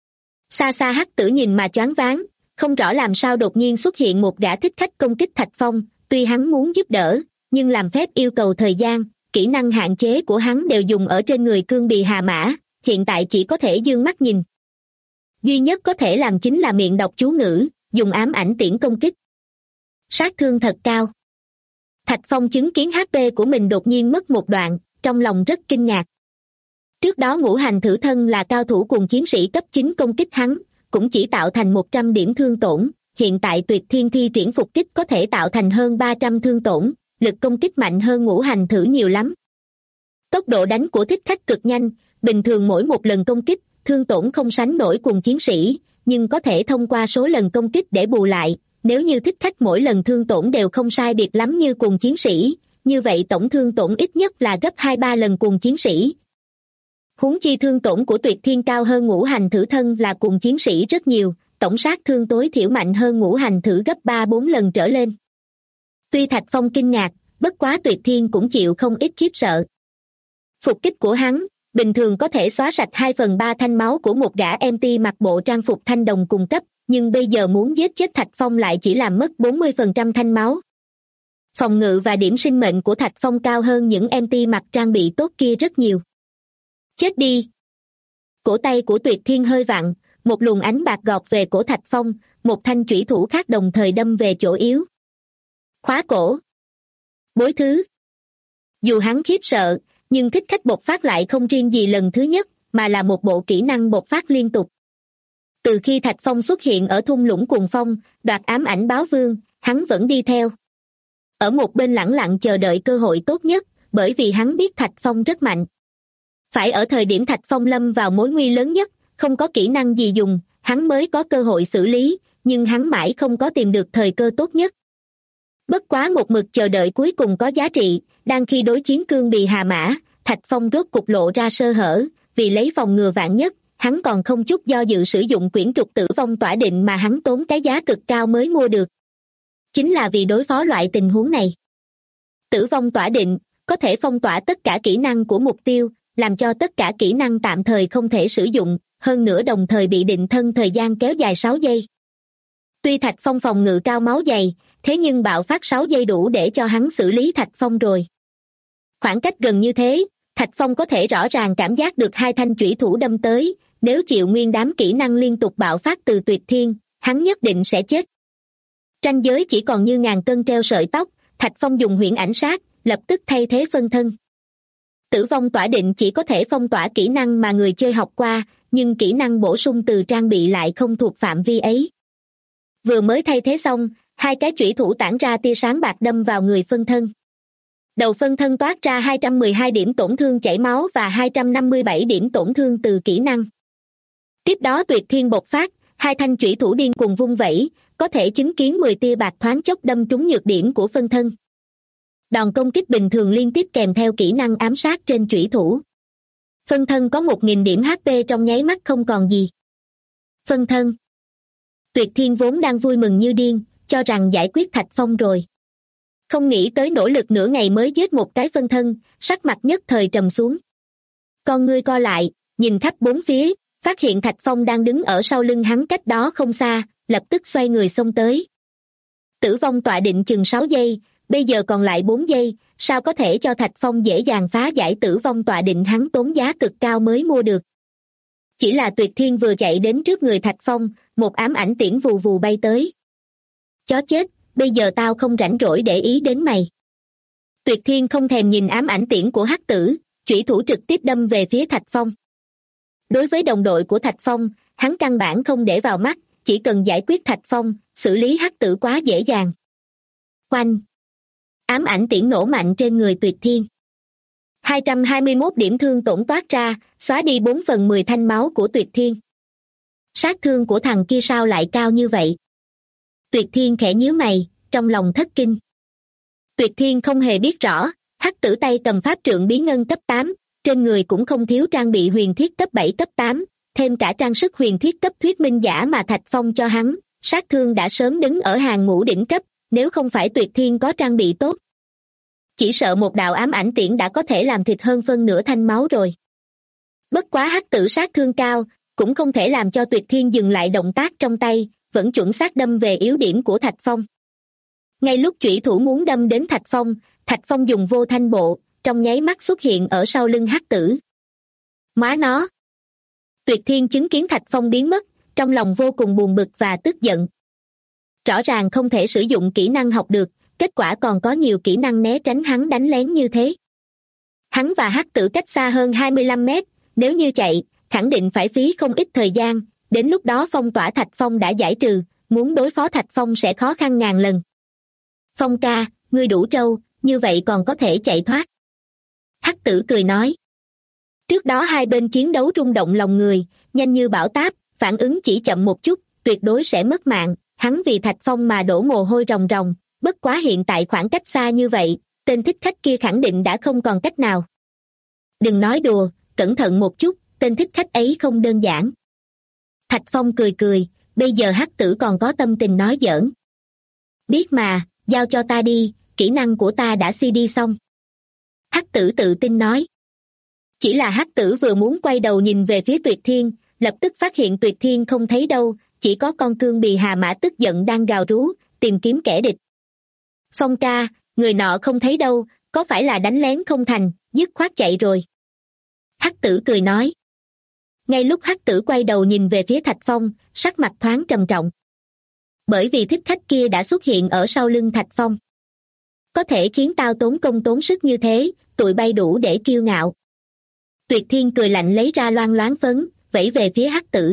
Xa xa hắc tử nhìn mà choáng váng, không rõ làm sao đột nhiên xuất hiện một gã thích khách công kích Thạch Phong, tuy hắn muốn giúp đỡ, nhưng làm phép yêu cầu thời gian, kỹ năng hạn chế của hắn đều dùng ở trên người cương bì hà mã, hiện tại chỉ có thể dương mắt nhìn. Duy nhất có thể làm chính là miệng đọc chú ngữ, dùng ám ảnh tiễn công kích. Sát thương thật cao. Thạch Phong chứng kiến HP của mình đột nhiên mất một đoạn, trong lòng rất kinh ngạc. Trước đó Ngũ Hành Thử Thân là cao thủ cùng chiến sĩ cấp 9 công kích hắn, cũng chỉ tạo thành 100 điểm thương tổn, hiện tại Tuyệt Thiên thi triển phục kích có thể tạo thành hơn 300 thương tổn, lực công kích mạnh hơn Ngũ Hành Thử nhiều lắm. Tốc độ đánh của thích khách cực nhanh, bình thường mỗi một lần công kích, thương tổn không sánh nổi cùng chiến sĩ, nhưng có thể thông qua số lần công kích để bù lại, nếu như thích khách mỗi lần thương tổn đều không sai biệt lắm như cùng chiến sĩ, như vậy tổng thương tổn ít nhất là gấp 2-3 lần cùng chiến sĩ. Huống chi thương tổn của Tuyệt Thiên cao hơn Ngũ Hành Thử Thân là cùng chiến sĩ rất nhiều, tổng sát thương tối thiểu mạnh hơn Ngũ Hành Thử gấp 3-4 lần trở lên. Tuy Thạch Phong kinh ngạc, bất quá Tuyệt Thiên cũng chịu không ít khiếp sợ. Phục kích của hắn, bình thường có thể xóa sạch 2/3 thanh máu của một gã MT mặc bộ trang phục thanh đồng cùng cấp, nhưng bây giờ muốn giết chết Thạch Phong lại chỉ làm mất 40% thanh máu. Phòng ngự và điểm sinh mệnh của Thạch Phong cao hơn những MT mặc trang bị tốt kia rất nhiều. Chết đi! Cổ tay của Tuyệt Thiên hơi vặn, một luồng ánh bạc gọt về cổ Thạch Phong, một thanh chủy thủ khác đồng thời đâm về chỗ yếu. Khóa cổ! Bối thứ! Dù hắn khiếp sợ, nhưng thích khách bộc phát lại không riêng gì lần thứ nhất, mà là một bộ kỹ năng bộc phát liên tục. Từ khi Thạch Phong xuất hiện ở thung lũng cuồng phong, đoạt ám ảnh báo vương, hắn vẫn đi theo. Ở một bên lẳng lặng chờ đợi cơ hội tốt nhất, bởi vì hắn biết Thạch Phong rất mạnh. Phải ở thời điểm Thạch Phong lâm vào mối nguy lớn nhất, không có kỹ năng gì dùng, hắn mới có cơ hội xử lý, nhưng hắn mãi không có tìm được thời cơ tốt nhất. Bất quá một mực chờ đợi cuối cùng có giá trị, đang khi đối chiến cương bì hà mã, Thạch Phong rốt cục lộ ra sơ hở, vì lấy phòng ngừa vạn nhất, hắn còn không chút do dự sử dụng quyển trục tử vong tỏa định mà hắn tốn cái giá cực cao mới mua được. Chính là vì đối phó loại tình huống này. Tử vong tỏa định, có thể phong tỏa tất cả kỹ năng của mục tiêu, làm cho tất cả kỹ năng tạm thời không thể sử dụng, hơn nữa đồng thời bị định thân thời gian kéo dài 6 giây. Tuy Thạch Phong phòng ngự cao máu dày, thế nhưng bạo phát 6 giây đủ để cho hắn xử lý Thạch Phong rồi. Khoảng cách gần như thế, Thạch Phong có thể rõ ràng cảm giác được hai thanh chủy thủ đâm tới, nếu chịu nguyên đám kỹ năng liên tục bạo phát từ Tuyệt Thiên, hắn nhất định sẽ chết. Ranh giới chỉ còn như ngàn cân treo sợi tóc, Thạch Phong dùng huyễn ảnh sát, lập tức thay thế phân thân. Tử vong tỏa định chỉ có thể phong tỏa kỹ năng mà người chơi học qua, nhưng kỹ năng bổ sung từ trang bị lại không thuộc phạm vi ấy. Vừa mới thay thế xong, hai cái chủy thủ tản ra tia sáng bạc đâm vào người phân thân. Đầu phân thân toát ra 212 điểm tổn thương chảy máu và 257 điểm tổn thương từ kỹ năng. Tiếp đó Tuyệt Thiên bộc phát, hai thanh chủy thủ điên cùng vung vẩy, có thể chứng kiến 10 tia bạc thoáng chốc đâm trúng nhược điểm của phân thân. Đòn công kích bình thường liên tiếp kèm theo kỹ năng ám sát trên chủy thủ. Phân thân có 1000 điểm HP trong nháy mắt không còn gì. Phân thân. Tuyệt Thiên vốn đang vui mừng như điên, cho rằng giải quyết Thạch Phong rồi. Không nghĩ tới nỗ lực nửa ngày mới giết một cái phân thân, sắc mặt nhất thời trầm xuống. Con ngươi co lại, nhìn khắp bốn phía, phát hiện Thạch Phong đang đứng ở sau lưng hắn cách đó không xa, lập tức xoay người xông tới. Tử vong tọa định chừng 6 giây, bây giờ còn lại 4 giây, sao có thể cho Thạch Phong dễ dàng phá giải tử vong tọa định hắn tốn giá cực cao mới mua được. Chỉ là Tuyệt Thiên vừa chạy đến trước người Thạch Phong, một ám ảnh tiễn vù vù bay tới. Chó chết, bây giờ tao không rảnh rỗi để ý đến mày. Tuyệt Thiên không thèm nhìn ám ảnh tiễn của hắc tử, chủy thủ trực tiếp đâm về phía Thạch Phong. Đối với đồng đội của Thạch Phong, hắn căn bản không để vào mắt, chỉ cần giải quyết Thạch Phong, xử lý hắc tử quá dễ dàng. Oanh! Ám ảnh tiễn nổ mạnh trên người Tuyệt Thiên. 221 điểm thương tổn toát ra, xóa đi 4/10 thanh máu của Tuyệt Thiên. Sát thương của thằng kia sao lại cao như vậy? Tuyệt Thiên khẽ nhíu mày, trong lòng thất kinh. Tuyệt Thiên không hề biết rõ, hắc tử tay cầm pháp trượng bí ngân cấp 8, trên người cũng không thiếu trang bị huyền thiết cấp 7 cấp 8, thêm cả trang sức huyền thiết cấp thuyết minh giả mà Thạch Phong cho hắn, sát thương đã sớm đứng ở hàng ngũ đỉnh cấp, nếu không phải Tuyệt Thiên có trang bị tốt. Chỉ sợ một đạo ám ảnh tiễn đã có thể làm thịt hơn phân nửa thanh máu rồi. Bất quá hắc tử sát thương cao, cũng không thể làm cho Tuyệt Thiên dừng lại động tác trong tay, vẫn chuẩn xác đâm về yếu điểm của Thạch Phong. Ngay lúc chủy thủ muốn đâm đến Thạch Phong dùng vô thanh bộ, trong nháy mắt xuất hiện ở sau lưng hắc tử. Má nó! Tuyệt Thiên chứng kiến Thạch Phong biến mất, trong lòng vô cùng buồn bực và tức giận. Rõ ràng không thể sử dụng kỹ năng học được, kết quả còn có nhiều kỹ năng né tránh hắn đánh lén như thế. Hắn và hắc tử cách xa hơn 25 mét, nếu như chạy, khẳng định phải phí không ít thời gian, đến lúc đó phong tỏa Thạch Phong đã giải trừ, muốn đối phó Thạch Phong sẽ khó khăn ngàn lần. Phong ca, ngươi đủ trâu, như vậy còn có thể chạy thoát. Hắc tử cười nói. Trước đó hai bên chiến đấu rung động lòng người, nhanh như bão táp, phản ứng chỉ chậm một chút, tuyệt đối sẽ mất mạng, hắn vì Thạch Phong mà đổ mồ hôi ròng ròng, bất quá hiện tại khoảng cách xa như vậy, tên thích khách kia khẳng định đã không còn cách nào. Đừng nói đùa, cẩn thận một chút, tên thích khách ấy không đơn giản. Thạch Phong cười cười, bây giờ hắc tử còn có tâm tình nói giỡn. Biết mà, giao cho ta đi, kỹ năng của ta đã CD xong. Hắc tử tự tin nói. Chỉ là hắc tử vừa muốn quay đầu nhìn về phía Tuyệt Thiên, lập tức phát hiện Tuyệt Thiên không thấy đâu, chỉ có con cương bì hà mã tức giận đang gào rú, tìm kiếm kẻ địch. Phong ca, người nọ không thấy đâu, có phải là đánh lén không thành, dứt khoát chạy rồi. Hắc tử cười nói. Ngay lúc hắc tử quay đầu nhìn về phía Thạch Phong, sắc mặt thoáng trầm trọng. Bởi vì thích khách kia đã xuất hiện ở sau lưng Thạch Phong. Có thể khiến tao tốn công tốn sức như thế, tụi bay đủ để kiêu ngạo. Tuyệt Thiên cười lạnh lấy ra loan loáng phấn, vẫy về phía hắc tử.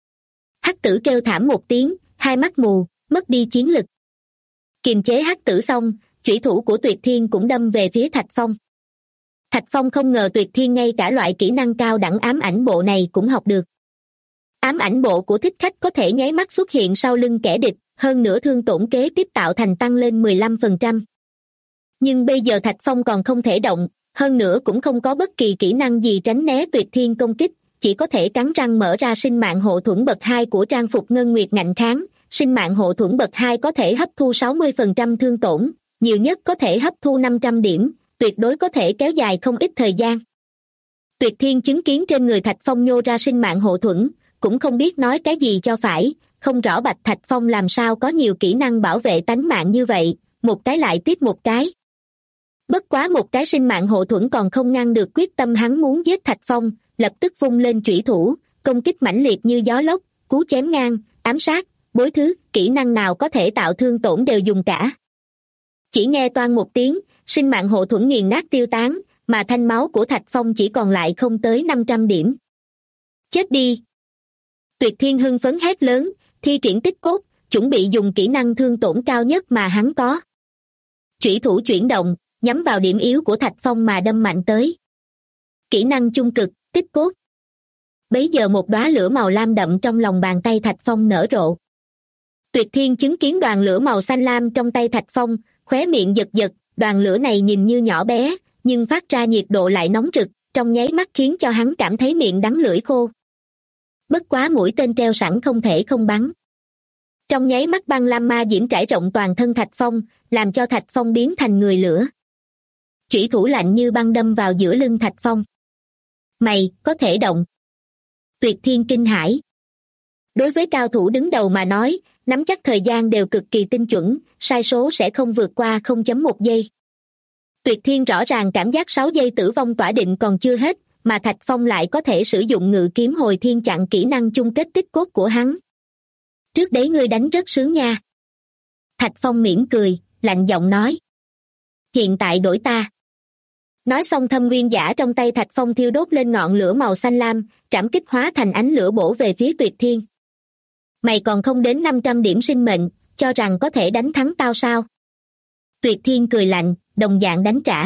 Hắc tử kêu thảm một tiếng, hai mắt mù, mất đi chiến lực. Kiềm chế hắc tử xong, chủy thủ của Tuyệt Thiên cũng đâm về phía Thạch Phong. Thạch Phong không ngờ Tuyệt Thiên ngay cả loại kỹ năng cao đẳng ám ảnh bộ này cũng học được. Ám ảnh bộ của thích khách có thể nháy mắt xuất hiện sau lưng kẻ địch, hơn nữa thương tổn kế tiếp tạo thành tăng lên 15%. Nhưng bây giờ Thạch Phong còn không thể động, hơn nữa cũng không có bất kỳ kỹ năng gì tránh né Tuyệt Thiên công kích, chỉ có thể cắn răng mở ra sinh mạng hộ thuẫn bậc 2 của trang phục ngân nguyệt ngạnh kháng. Sinh mạng hộ thuẫn bậc 2 có thể hấp thu 60% thương tổn, nhiều nhất có thể hấp thu 500 điểm, tuyệt đối có thể kéo dài không ít thời gian. Tuyệt Thiên chứng kiến trên người Thạch Phong nhô ra sinh mạng hộ thuẫn, cũng không biết nói cái gì cho phải, không rõ Bạch Thạch Phong làm sao có nhiều kỹ năng bảo vệ tánh mạng như vậy, một cái lại tiếp một cái. Bất quá một cái sinh mạng hộ thuẫn còn không ngăn được quyết tâm hắn muốn giết Thạch Phong, lập tức vung lên chủy thủ, công kích mãnh liệt như gió lốc, cú chém ngang, ám sát, bối thứ, kỹ năng nào có thể tạo thương tổn đều dùng cả. Chỉ nghe toang một tiếng, sinh mạng hộ thuẫn nghiền nát tiêu tán, mà thanh máu của Thạch Phong chỉ còn lại không tới 500 điểm. Chết đi! Tuyệt Thiên hưng phấn hét lớn, thi triển tích cốt, chuẩn bị dùng kỹ năng thương tổn cao nhất mà hắn có. Chủy thủ chuyển động, nhắm vào điểm yếu của Thạch Phong mà đâm mạnh tới. Kỹ năng trung cực, tích cốt. Bấy giờ một đóa lửa màu lam đậm trong lòng bàn tay Thạch Phong nở rộ. Tuyệt Thiên chứng kiến đoàn lửa màu xanh lam trong tay Thạch Phong, khóe miệng giật giật, đoàn lửa này nhìn như nhỏ bé, nhưng phát ra nhiệt độ lại nóng rực, trong nháy mắt khiến cho hắn cảm thấy miệng đắng lưỡi khô. Bất quá mũi tên treo sẵn không thể không bắn. Trong nháy mắt băng lam ma diễm trải rộng toàn thân Thạch Phong, làm cho Thạch Phong biến thành người lửa. Chủy thủ lạnh như băng đâm vào giữa lưng Thạch Phong. Mày, có thể động. Tuyệt Thiên kinh hãi. Đối với cao thủ đứng đầu mà nói, nắm chắc thời gian đều cực kỳ tinh chuẩn, sai số sẽ không vượt qua 0.1 giây. Tuyệt Thiên rõ ràng cảm giác 6 giây tử vong tỏa định còn chưa hết, mà Thạch Phong lại có thể sử dụng ngự kiếm hồi thiên chặn kỹ năng chung kết tích cốt của hắn. Trước đấy ngươi đánh rất sướng nha. Thạch Phong mỉm cười, lạnh giọng nói. Hiện tại đổi ta. Nói xong thâm nguyên giả trong tay Thạch Phong thiêu đốt lên ngọn lửa màu xanh lam, trảm kích hóa thành ánh lửa bổ về phía Tuyệt Thiên. Mày còn không đến 500 điểm sinh mệnh, cho rằng có thể đánh thắng tao sao? Tuyệt Thiên cười lạnh, đồng dạng đánh trả.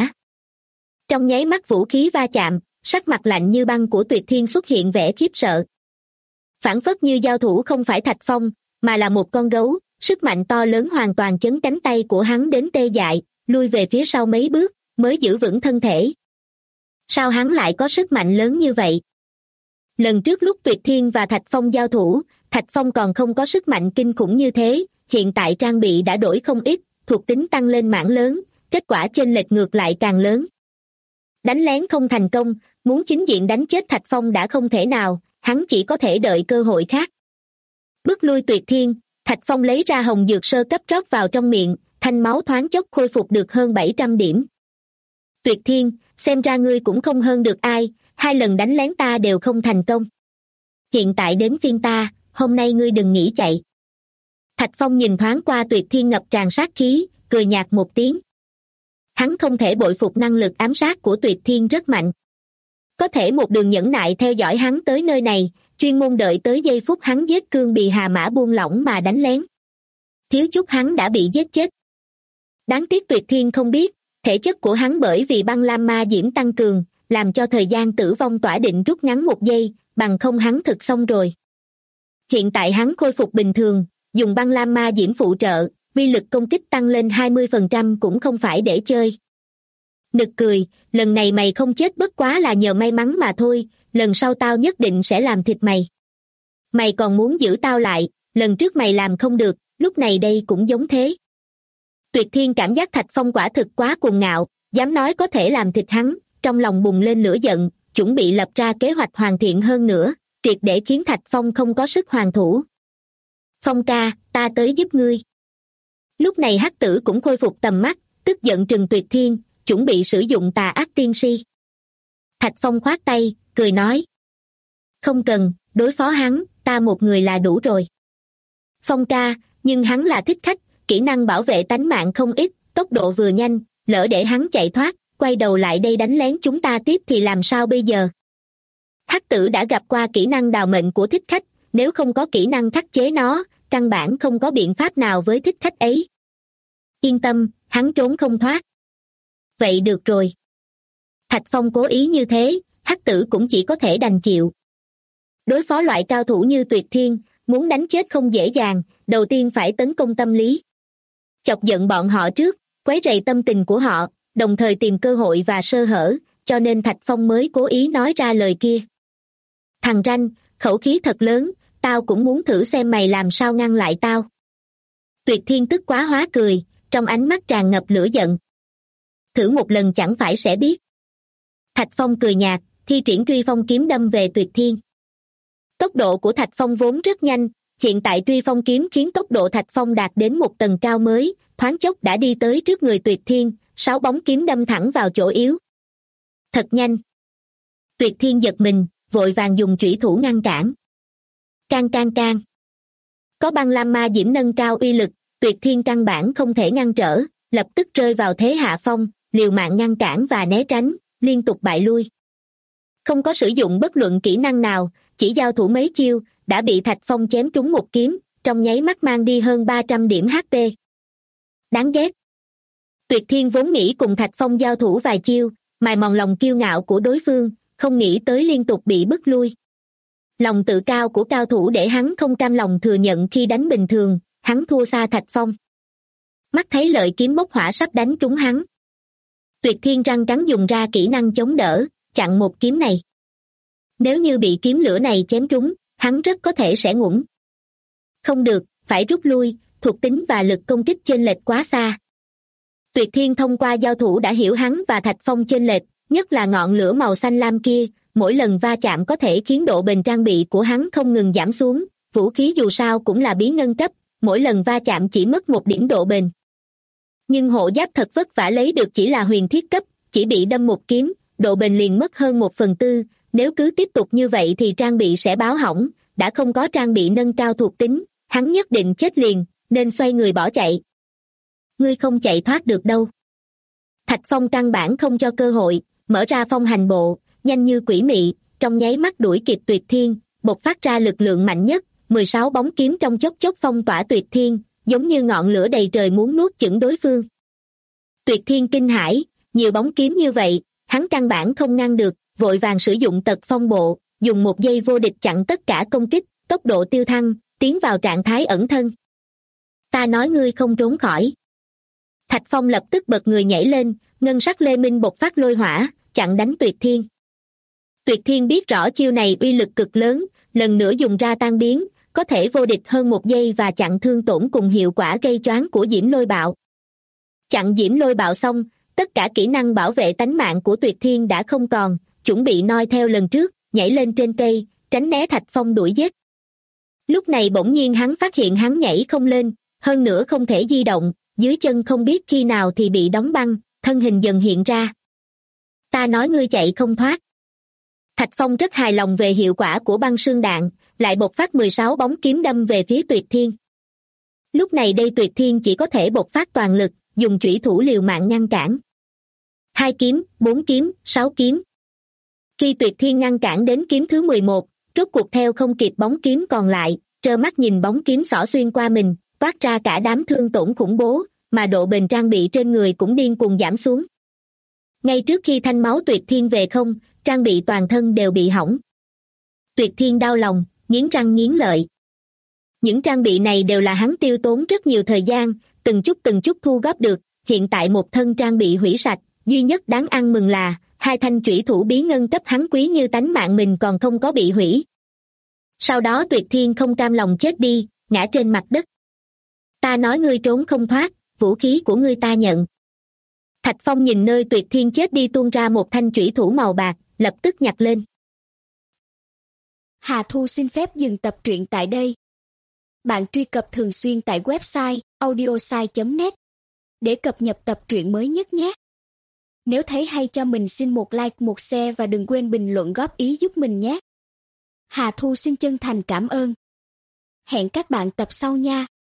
Trong nháy mắt vũ khí va chạm, sắc mặt lạnh như băng của Tuyệt Thiên xuất hiện vẻ khiếp sợ. Phảng phất như giao thủ không phải Thạch Phong, mà là một con gấu, sức mạnh to lớn hoàn toàn chấn cánh tay của hắn đến tê dại, lui về phía sau mấy bước, mới giữ vững thân thể. Sao hắn lại có sức mạnh lớn như vậy? Lần trước lúc Tuyệt Thiên và Thạch Phong giao thủ, Thạch Phong còn không có sức mạnh kinh khủng như thế, hiện tại trang bị đã đổi không ít, thuộc tính tăng lên mảng lớn, kết quả chênh lệch ngược lại càng lớn. Đánh lén không thành công, muốn chính diện đánh chết Thạch Phong đã không thể nào, hắn chỉ có thể đợi cơ hội khác. Bước lui Tuyệt Thiên, Thạch Phong lấy ra hồng dược sơ cấp rót vào trong miệng, thanh máu thoáng chốc khôi phục được hơn 700 điểm. Tuyệt Thiên, xem ra ngươi cũng không hơn được ai, 2 lần đánh lén ta đều không thành công. Hiện tại đến phiên ta, hôm nay ngươi đừng nghĩ chạy. Thạch Phong nhìn thoáng qua Tuyệt Thiên ngập tràn sát khí, cười nhạt một tiếng. Hắn không thể bội phục năng lực ám sát của Tuyệt Thiên rất mạnh. Có thể một đường nhẫn nại theo dõi hắn tới nơi này, chuyên môn đợi tới giây phút hắn giết Cương Bì Hà Mã buông lỏng mà đánh lén. Thiếu chút hắn đã bị giết chết. Đáng tiếc Tuyệt Thiên không biết, thể chất của hắn bởi vì băng lam ma diễm tăng cường, làm cho thời gian tử vong tỏa định rút ngắn 1 giây, bằng không hắn thực xong rồi. Hiện tại hắn khôi phục bình thường, dùng băng lam ma diễm phụ trợ, uy lực công kích tăng lên 20% cũng không phải để chơi. Nực cười, lần này mày không chết bất quá là nhờ may mắn mà thôi, lần sau tao nhất định sẽ làm thịt mày. Mày còn muốn giữ tao lại, lần trước mày làm không được, lúc này đây cũng giống thế. Tuyệt Thiên cảm giác Thạch Phong quả thực quá cuồng ngạo, dám nói có thể làm thịt hắn, trong lòng bùng lên lửa giận, chuẩn bị lập ra kế hoạch hoàn thiện hơn nữa, triệt để khiến Thạch Phong không có sức hoàn thủ. Phong ca, ta tới giúp ngươi. Lúc này Hắc Tử cũng khôi phục tầm mắt, tức giận trừng Tuyệt Thiên, chuẩn bị sử dụng tà ác tiên si. Thạch Phong khoát tay, cười nói. Không cần, đối phó hắn, ta một người là đủ rồi. Phong ca, nhưng hắn là thích khách, kỹ năng bảo vệ tánh mạng không ít, tốc độ vừa nhanh, lỡ để hắn chạy thoát, quay đầu lại đây đánh lén chúng ta tiếp thì làm sao bây giờ? Hắc Tử đã gặp qua kỹ năng đào mệnh của thích khách, nếu không có kỹ năng khắc chế nó, căn bản không có biện pháp nào với thích khách ấy. Yên tâm, hắn trốn không thoát. Vậy được rồi. Thạch Phong cố ý như thế, Hắc Tử cũng chỉ có thể đành chịu. Đối phó loại cao thủ như Tuyệt Thiên, muốn đánh chết không dễ dàng, đầu tiên phải tấn công tâm lý. Chọc giận bọn họ trước, quấy rầy tâm tình của họ, đồng thời tìm cơ hội và sơ hở, cho nên Thạch Phong mới cố ý nói ra lời kia. Thằng ranh, khẩu khí thật lớn, tao cũng muốn thử xem mày làm sao ngăn lại tao. Tuyệt Thiên tức quá hóa cười, trong ánh mắt tràn ngập lửa giận. Thử một lần chẳng phải sẽ biết. Thạch Phong cười nhạt, thi triển truy phong kiếm đâm về Tuyệt Thiên. Tốc độ của Thạch Phong vốn rất nhanh, hiện tại truy phong kiếm khiến tốc độ Thạch Phong đạt đến một tầng cao mới, thoáng chốc đã đi tới trước người Tuyệt Thiên, 6 bóng kiếm đâm thẳng vào chỗ yếu. Thật nhanh. Tuyệt Thiên giật mình, vội vàng dùng chủy thủ ngăn cản. Can can can. Có băng lam ma diễm nâng cao uy lực, Tuyệt Thiên căn bản không thể ngăn trở, lập tức rơi vào thế hạ phong, liều mạng ngăn cản và né tránh, liên tục bại lui. Không có sử dụng bất luận kỹ năng nào, chỉ giao thủ mấy chiêu, đã bị Thạch Phong chém trúng một kiếm, trong nháy mắt mang đi hơn 300 điểm HP. Đáng ghét. Tuyệt Thiên vốn nghĩ cùng Thạch Phong giao thủ vài chiêu, mài mòn lòng kiêu ngạo của đối phương, không nghĩ tới liên tục bị bức lui. Lòng tự cao của cao thủ để hắn không cam lòng thừa nhận khi đánh bình thường, hắn thua xa Thạch Phong. Mắt thấy lợi kiếm bốc hỏa sắp đánh trúng hắn. Tuyệt Thiên răng cắn dùng ra kỹ năng chống đỡ, chặn một kiếm này. Nếu như bị kiếm lửa này chém trúng, hắn rất có thể sẽ ngủm. Không được, phải rút lui, thuộc tính và lực công kích chênh lệch quá xa. Tuyệt Thiên thông qua giao thủ đã hiểu hắn và Thạch Phong chênh lệch, nhất là ngọn lửa màu xanh lam kia, mỗi lần va chạm có thể khiến độ bền trang bị của hắn không ngừng giảm xuống, vũ khí dù sao cũng là bí ngân cấp, mỗi lần va chạm chỉ mất 1 điểm độ bền. Nhưng hộ giáp thật vất vả lấy được chỉ là huyền thiết cấp, chỉ bị đâm một kiếm, độ bền liền mất hơn 1/4, nếu cứ tiếp tục như vậy thì trang bị sẽ báo hỏng, đã không có trang bị nâng cao thuộc tính, hắn nhất định chết liền, nên xoay người bỏ chạy. Ngươi không chạy thoát được đâu. Thạch Phong căn bản không cho cơ hội, mở ra phong hành bộ, nhanh như quỷ mị, trong nháy mắt đuổi kịp Tuyệt Thiên, bộc phát ra lực lượng mạnh nhất, 16 bóng kiếm trong chốc chốc phong tỏa Tuyệt Thiên, giống như ngọn lửa đầy trời muốn nuốt chửng đối phương. Tuyệt Thiên kinh hãi, nhiều bóng kiếm như vậy, hắn căn bản không ngăn được, vội vàng sử dụng tật phong bộ, dùng một giây vô địch chặn tất cả công kích, tốc độ tiêu thăng, tiến vào trạng thái ẩn thân. Ta nói ngươi không trốn khỏi. Thạch Phong lập tức bật người nhảy lên, ngân sắc lê minh bộc phát lôi hỏa, chặn đánh Tuyệt Thiên. Tuyệt Thiên biết rõ chiêu này uy lực cực lớn, lần nữa dùng ra tan biến, có thể vô địch hơn một giây và chặn thương tổn cùng hiệu quả gây choáng của Diễm Lôi Bạo. Chặn Diễm Lôi Bạo xong, tất cả kỹ năng bảo vệ tánh mạng của Tuyệt Thiên đã không còn, chuẩn bị noi theo lần trước, nhảy lên trên cây, tránh né Thạch Phong đuổi giết. Lúc này bỗng nhiên hắn phát hiện hắn nhảy không lên, hơn nữa không thể di động, dưới chân không biết khi nào thì bị đóng băng, thân hình dần hiện ra. Ta nói ngươi chạy không thoát. Thạch Phong rất hài lòng về hiệu quả của băng sương đạn, lại bộc phát 16 bóng kiếm đâm về phía Tuyệt Thiên. Lúc này đây Tuyệt Thiên chỉ có thể bộc phát toàn lực, dùng chủy thủ liều mạng ngăn cản. 2 kiếm, 4 kiếm, 6 kiếm. Khi Tuyệt Thiên ngăn cản đến kiếm thứ 11, rốt cuộc theo không kịp bóng kiếm còn lại, trơ mắt nhìn bóng kiếm xỏ xuyên qua mình, toát ra cả đám thương tổn khủng bố, mà độ bền trang bị trên người cũng điên cuồng giảm xuống. Ngay trước khi thanh máu Tuyệt Thiên về không, trang bị toàn thân đều bị hỏng. Tuyệt Thiên đau lòng, nghiến răng nghiến lợi. Những trang bị này đều là hắn tiêu tốn rất nhiều thời gian, từng chút thu góp được, hiện tại một thân trang bị hủy sạch, duy nhất đáng ăn mừng là 2 thanh chủy thủ bí ngân cấp hắn quý như tánh mạng mình còn không có bị hủy. Sau đó Tuyệt Thiên không cam lòng chết đi, ngã trên mặt đất. Ta nói ngươi trốn không thoát, vũ khí của ngươi ta nhận. Thạch Phong nhìn nơi Tuyệt Thiên chết đi tuôn ra một thanh chủy thủ màu bạc, lập tức nhặt lên. Hà Thu xin phép dừng tập truyện tại đây. Bạn truy cập thường xuyên tại website audiosai.net để cập nhật tập truyện mới nhất nhé. Nếu thấy hay cho mình xin một like, một share và đừng quên bình luận góp ý giúp mình nhé. Hà Thu xin chân thành cảm ơn. Hẹn các bạn tập sau nha.